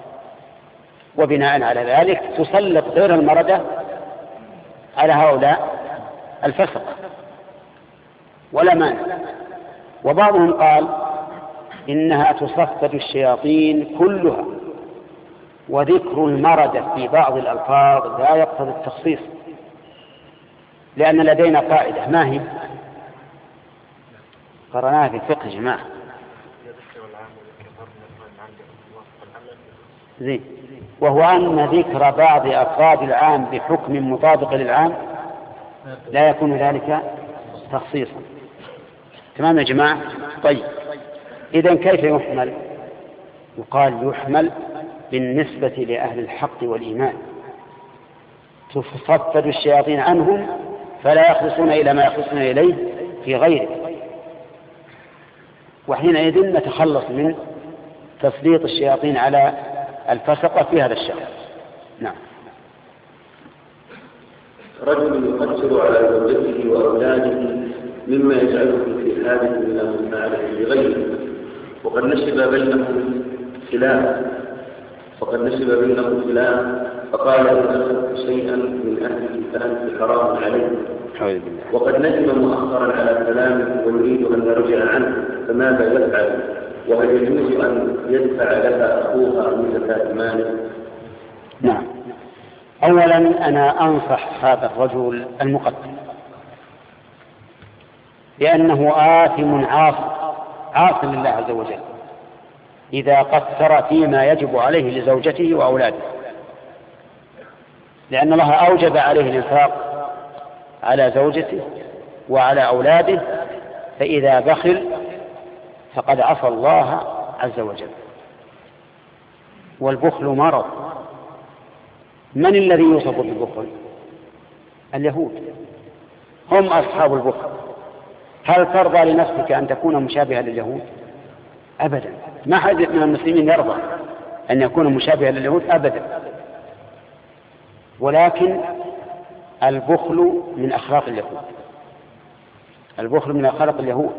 وبناء على ذلك تسلط غير المردة على هؤلاء الفسق ولا مانع. وبعضهم قال إنها تصفد الشياطين كلها، وذكر المردة في بعض الألفاظ لا يقتضي التخصيص، لأن لدينا قاعدة ما هي قرأناها في الفقه يا جماعة زين، وهو أن ذكر بعض أفراد العام بحكم مطابق للعام لا يكون ذلك تخصيصا. تمام يا جماعة؟ طيب، إذن كيف يحمل؟ يقال يحمل بالنسبة لأهل الحق والإيمان، تصفد الشياطين عنهم فلا يخلصون إلى ما يخلصون إليه في غيره، وحينئذ نتخلص من تسليط الشياطين على الفسقة في هذا الشهر. نعم. رجل يقصر على زوجته وأولاده مما يجعله في حاجة إلى مساعدة لغيره، وقد نشب بينهم خلاف وقد نشب بينهم خلاف فقال إن أخذت شيئا من أهله فأنت حرام عليه، وقد ندم مؤخرا على كلامه ويريد أن يرجع عنه، فماذا يفعل؟ وهل يجوز أن يدفع لها أخوها من زكاة ماله؟ نعم. أولا أنا أنصح هذا الرجل المقدم لأنه آثم عاص عاص لله عز وجل إذا قصر فيما يجب عليه لزوجته وأولاده، لأن الله أوجب عليه الإنفاق على زوجته وعلى أولاده، فإذا بخل فقد عصى الله عز وجل. والبخل مرض. من الذي يوصف بالبخل؟ اليهود، هم أصحاب البخل. هل ترضى لنفسك أن تكون مشابهة لليهود؟ أبدا، ما حد من المسلمين يرضى أن يكون مشابها لليهود أبدا، ولكن البخل من أخلاق اليهود، البخل من أخلاق اليهود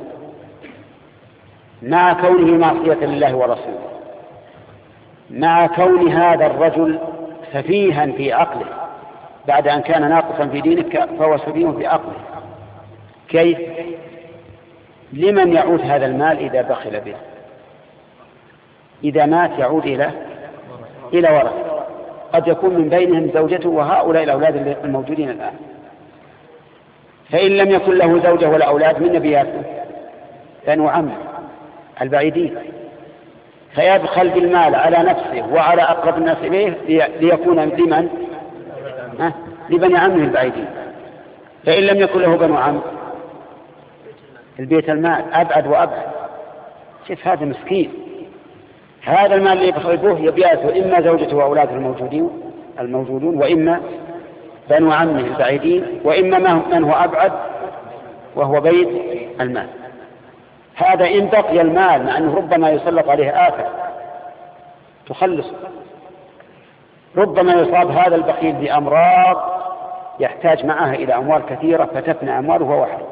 مع كونه معصية لله ورسوله، مع كون هذا الرجل سفيها في عقله بعد أن كان ناقصا في دينه فهو سفيه في عقله. كيف؟ لمن يعود هذا المال إذا بخل به؟ إذا مات يعود إلى إلى ورثه، قد يكون من بينهم زوجته وهؤلاء الأولاد الموجودين الآن. فإن لم يكن له زوجة ولا أولاد من نبياته بنو عمه البعيدين، فيبخل بالمال على نفسه وعلى أقرب الناس إليه ليكون لمن؟ ها؟ لبني عمه البعيدين. فإن لم يكن له بنو عم البيت المال أبعد وأبعد. شوف هذا مسكين، هذا المال اللي يبخل به يبيعه إما زوجته وأولاده الموجودين الموجودون وإما بنو عمه البعيدين وإما من هو أبعد وهو بيت المال. هذا إن بقي المال مع أنه ربما يسلط عليه آفة تخلص، ربما يصاب هذا البخيل بأمراض يحتاج معها إلى أموال كثيرة فتفنى أمواله ووحده.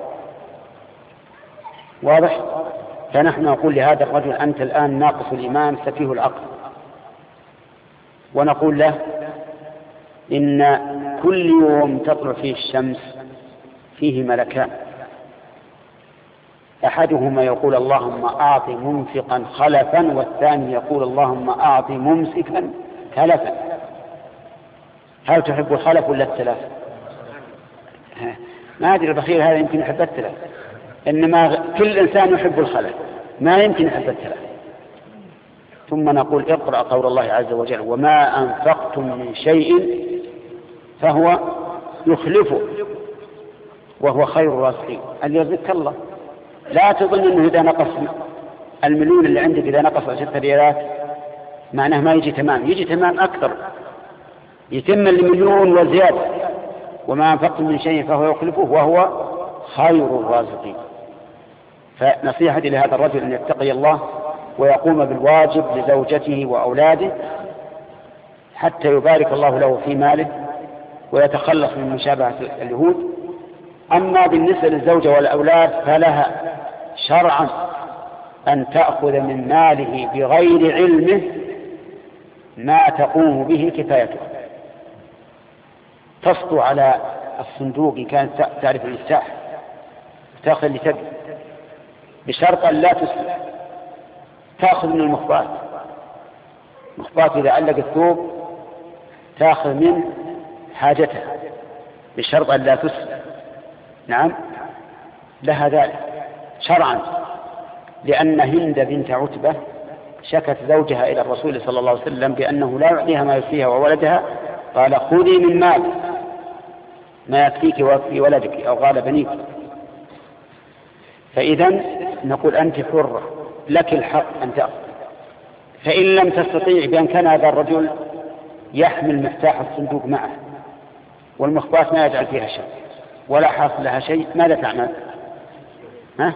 واضح؟ فنحن نقول لهذا الرجل أنت الآن ناقص الإيمان سفيه العقل، ونقول له إن كل يوم تطلع فيه الشمس فيه ملكان، أحدهما يقول اللهم أعط منفقا خلفا، والثاني يقول اللهم أعط ممسكا تلفا. هل تحب الخلف ولا التلف؟ ما أدري، البخيل هذا يمكن يحب التلف، إنما كل إنسان يحب الخلف، ما يمكن يحب التلف. ثم نقول اقرأ قول الله عز وجل وما أنفقتم من شيء فهو يخلفه وهو خير الرازقين. اللي يرزقك الله، لا تظن أنه إذا نقص المليون اللي عندك إذا نقص عشرة ريالات معناه ما يجي تمام، يجي تمام أكثر، يتم المليون وزيادة. وما أنفقتم من شيء فهو يخلفه وهو خير الرازقين. فنصيحتي لهذا الرجل أن يتقي الله ويقوم بالواجب لزوجته وأولاده حتى يبارك الله له في ماله ويتخلص من مشابهة اليهود. أما بالنسبة للزوجة والأولاد فلها شرعا أن تأخذ من ماله بغير علمه ما تقوم به كفايته، تسطو على الصندوق إن كانت تعرف المفتاح تأخذ اللي تبي، بشرط أن لا تسلم. تأخذ من المخبات، مخبات إذا علق الثوب تأخذ من حاجتها بشرط أن لا تسلم. نعم لها ذلك شرعا، لأن هند بنت عتبة شكت زوجها إلى الرسول صلى الله عليه وسلم بأنه لا يعطيها ما يكفيها وولدها، قال خذي من مال ما يكفيك ويكفي ولدك، أو قال بنيك. فإذا نقول أنت حرة لك الحق أن تأخذ. فإن لم تستطيع بأن كان هذا الرجل يحمل مفتاح الصندوق معه والمخبات ما يجعل فيها شيء ولا حاصل لها شيء، ماذا تعمل؟ ها؟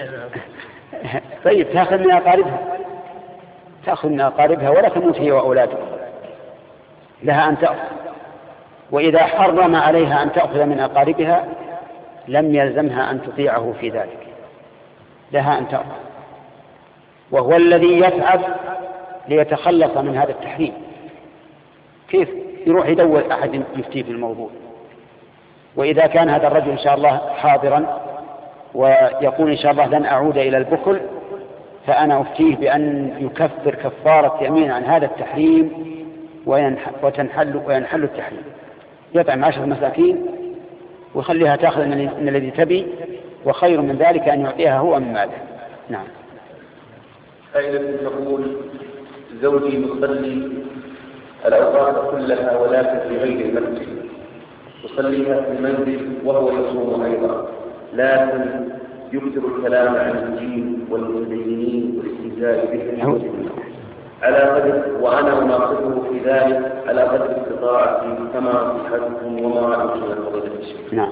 طيب تأخذ من أقاربها، تأخذ من أقاربها ولا تموت هي وأولادها، لها أن تأخذ. وإذا حرم عليها أن تأخذ من أقاربها لم يلزمها أن تطيعه في ذلك، لها أن تأخذ، وهو الذي يتعب ليتخلص من هذا التحريم. كيف يروح يدور أحد يفتيه في الموضوع؟ وإذا كان هذا الرجل إن شاء الله حاضرا ويقول إن شاء الله لن أعود إلى البخل، فأنا أفتيه بأن يكفر كفارة يمين عن هذا التحريم وتنحل وينحل التحريم، يطعم عشر مساكين ويخليها تأخذ من الذي تبي، وخير من ذلك أن يعطيها هو من ماله. نعم. فإذا تقول زوجي يصلي الأوقات كلها ولكن في غير المسجد، يصليها في المنزل وهو يصوم أيضا، لكن يكثر الكلام عن الدين والمتدينين والاستهزاء بهم على قدر، وأنا أناقشه في ذلك على قدر استطاعتي كما نصيحتكم وما رأيكم من فضيلة الشيخ. نعم.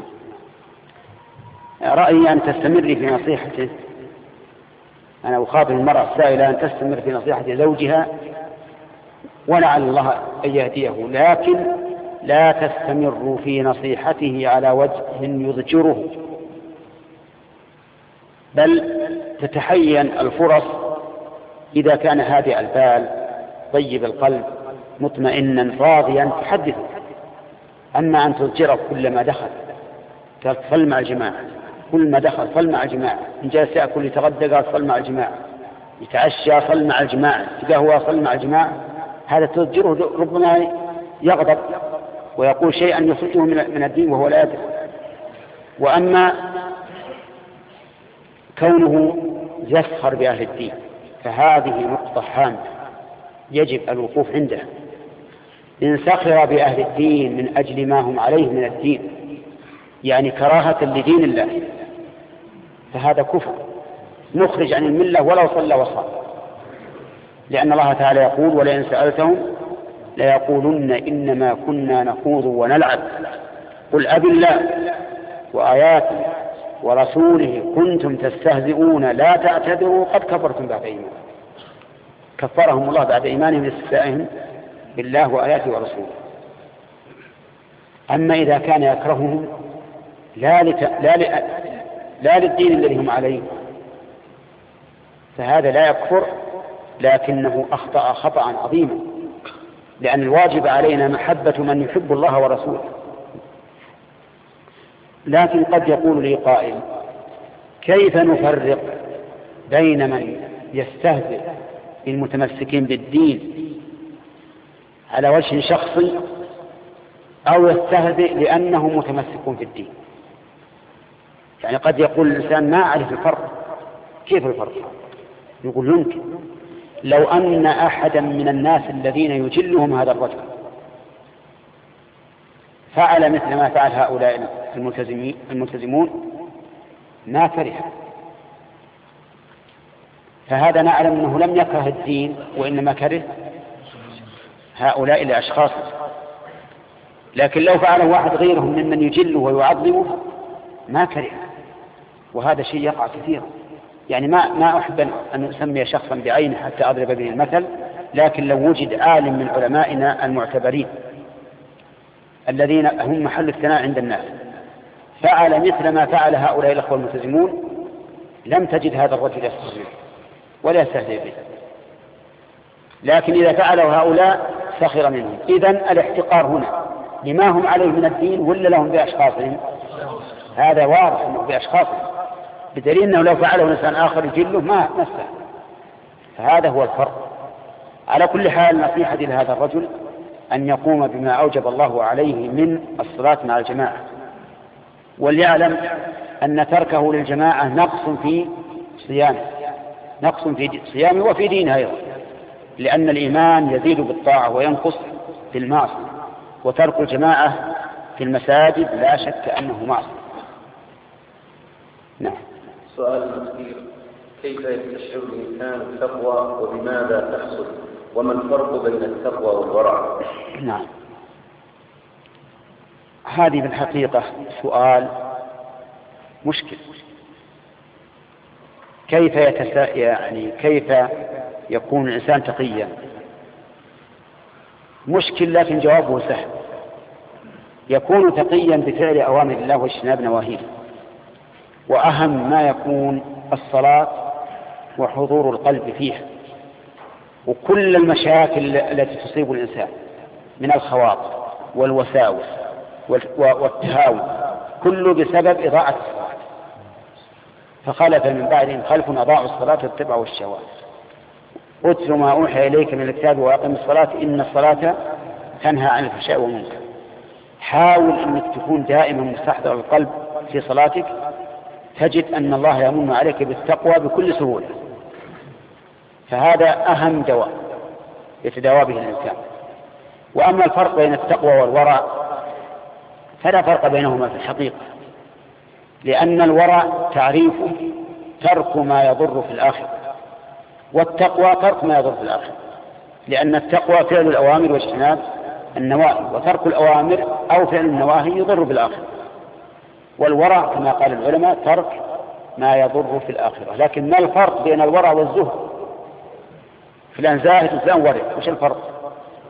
رأيي أن تستمر في نصيحته. أنا أخاطب المرأة السائلة أن تستمر في نصيحة زوجها ولعل الله أن يهديه، لكن لا تستمروا في نصيحته على وجه يضجره، بل تتحين الفرص إذا كان هادئ البال طيب القلب مطمئنا راضيا تحدثه. أما أن تضجره كلما دخل صل مع الجماعة، كل ما دخل صل مع الجماعة، إن جالس يأكل يتغدى قال صل مع الجماعة، يتعشى صل مع الجماعة، يتقهوى صل مع الجماعة، هذا تضجره ربما يغضب ويقول شيئا يخرجه من الدين وهو لا يدري. وأما كونه يسخر بأهل الدين فهذه نقطة هامة يجب الوقوف عندها. إن سخر بأهل الدين من أجل ما هم عليه من الدين، يعني كراهة لدين الله، فهذا كفر نخرج عن الملة ولو صلى وصام، لأن الله تعالى يقول ولئن سألتهم ليقولن إنما كنا نخوض ونلعب قل أبي الله وآياته ورسوله كنتم تستهزئون لا تعتذروا قد كفرتم بعد إيمانكم. كفرهم الله بعد إيمانهم لاستهزائهم بالله وآياته ورسوله. أما إذا كان يكرههم لا, لت... لا, ل... لا للدين الذي هم عليه فهذا لا يكفر، لكنه أخطأ خطأ عظيما، لأن الواجب علينا محبة من يحب الله ورسوله. لكن قد يقول لي قائل كيف نفرق بين من يستهزئ بالمتمسكين بالدين على وجه شخصي أو يستهزئ لأنه متمسك في الدين؟ يعني قد يقول الإنسان ما أعرف الفرق. كيف الفرق؟ يقول يمكن لو أن أحدا من الناس الذين يجلهم هذا الرجل فعل مثل ما فعل هؤلاء الملتزمون ما كره، فهذا نعلم أنه لم يكره الدين وإنما كره هؤلاء الأشخاص. لكن لو فعله واحد غيرهم ممن يجله ويعظمه ما كره، وهذا شيء يقع كثيرا. يعني ما ما أحب أن أسمي شخصا بعينه حتى أضرب به المثل، لكن لو وجد عالم من علمائنا المعتبرين الذين هم محل الثناء عند الناس فعل مثل ما فعل هؤلاء الأخوة الملتزمون لم تجد هذا الرجل يسخر منه ولا يستهزئ به. لكن إذا فعله هؤلاء سخر منهم. إذن الاحتقار هنا لما هم عليه من الدين ولا لهم بأشخاصهم؟ هذا واضح أنه بأشخاصهم، بدليل أنه لو فعله إنسان آخر يجله ما نفسه. فهذا هو الفرق. على كل حال نصيحتي لهذا الرجل أن يقوم بما أوجب الله عليه من الصلاة مع الجماعة، وليعلم أن تركه للجماعة نقص في صيامه، نقص في صيامه وفي دينه أيضا، لأن الإيمان يزيد بالطاعة وينقص في المعصية، وترك الجماعة في المساجد لا شك أنه معصية. نعم. سؤال أخير: كيف يستشعر الإنسان التقوى وبماذا تحصل؟ وما الفرق بين التقوى والورع؟ نعم، هذه بالحقيقة سؤال مشكل. كيف يتسا... يعني كيف يكون الإنسان تقيا؟ مشكل، لكن جوابه سهل. يكون تقيا بفعل أوامر الله واجتناب نواهيه، وأهم ما يكون الصلاة وحضور القلب فيها، وكل المشاكل التي تصيب الإنسان من الخواطر والوساوس والتهاون كله بسبب إضاعة الصلاة. فخلف من بعدهم خلف أضاعوا الصلاة واتبعوا الشهوات. اتل ما أوحي إليك من الكتاب وأقم الصلاة إن الصلاة تنهى عن الفحشاء والمنكر. حاول أنك تكون دائما مستحضر القلب في صلاتك، تجد أن الله يمن عليك بالتقوى بكل سهولة. فهذا أهم دواء يتداوى به الإنسان. وأما الفرق بين التقوى والورع فلا فرق بينهما في الحقيقة، لأن الورع تعريفه ترك ما يضر في الآخرة، والتقوى ترك ما يضر في الآخرة، لأن التقوى فعل الأوامر واجتناب النواهي، وترك الأوامر أو فعل النواهي يضر بالآخرة. والورع كما قال العلماء ترك ما يضر في الآخرة. لكن ما الفرق بين الورع والزهد؟ فلان زاهد وفلان ورع، وش الفرق؟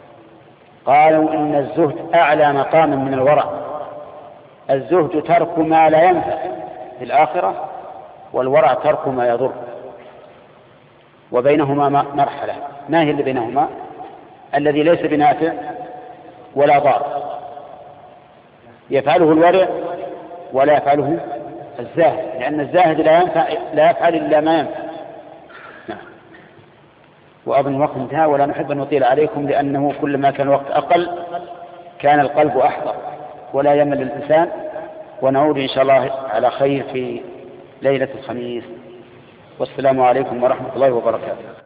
قالوا إن الزهد أعلى مقاما من الورع. الزهد ترك ما لا ينفع في الآخرة، والورع ترك ما يضر، وبينهما مرحلة. ما هي اللي بينهما؟ الذي ليس بنافع ولا ضار، يفعله الورع ولا يفعله الزاهد، لأن الزاهد لا ينفع لا يفعل إلا ما ينفع. نعم. وأظن الوقت انتهى، ولا نحب أن نطيل عليكم، لأنه كلما كان الوقت أقل كان القلب أحضر ولا يمل الإنسان. ونعود إن شاء الله على خير في ليلة الخميس. والسلام عليكم ورحمة الله وبركاته.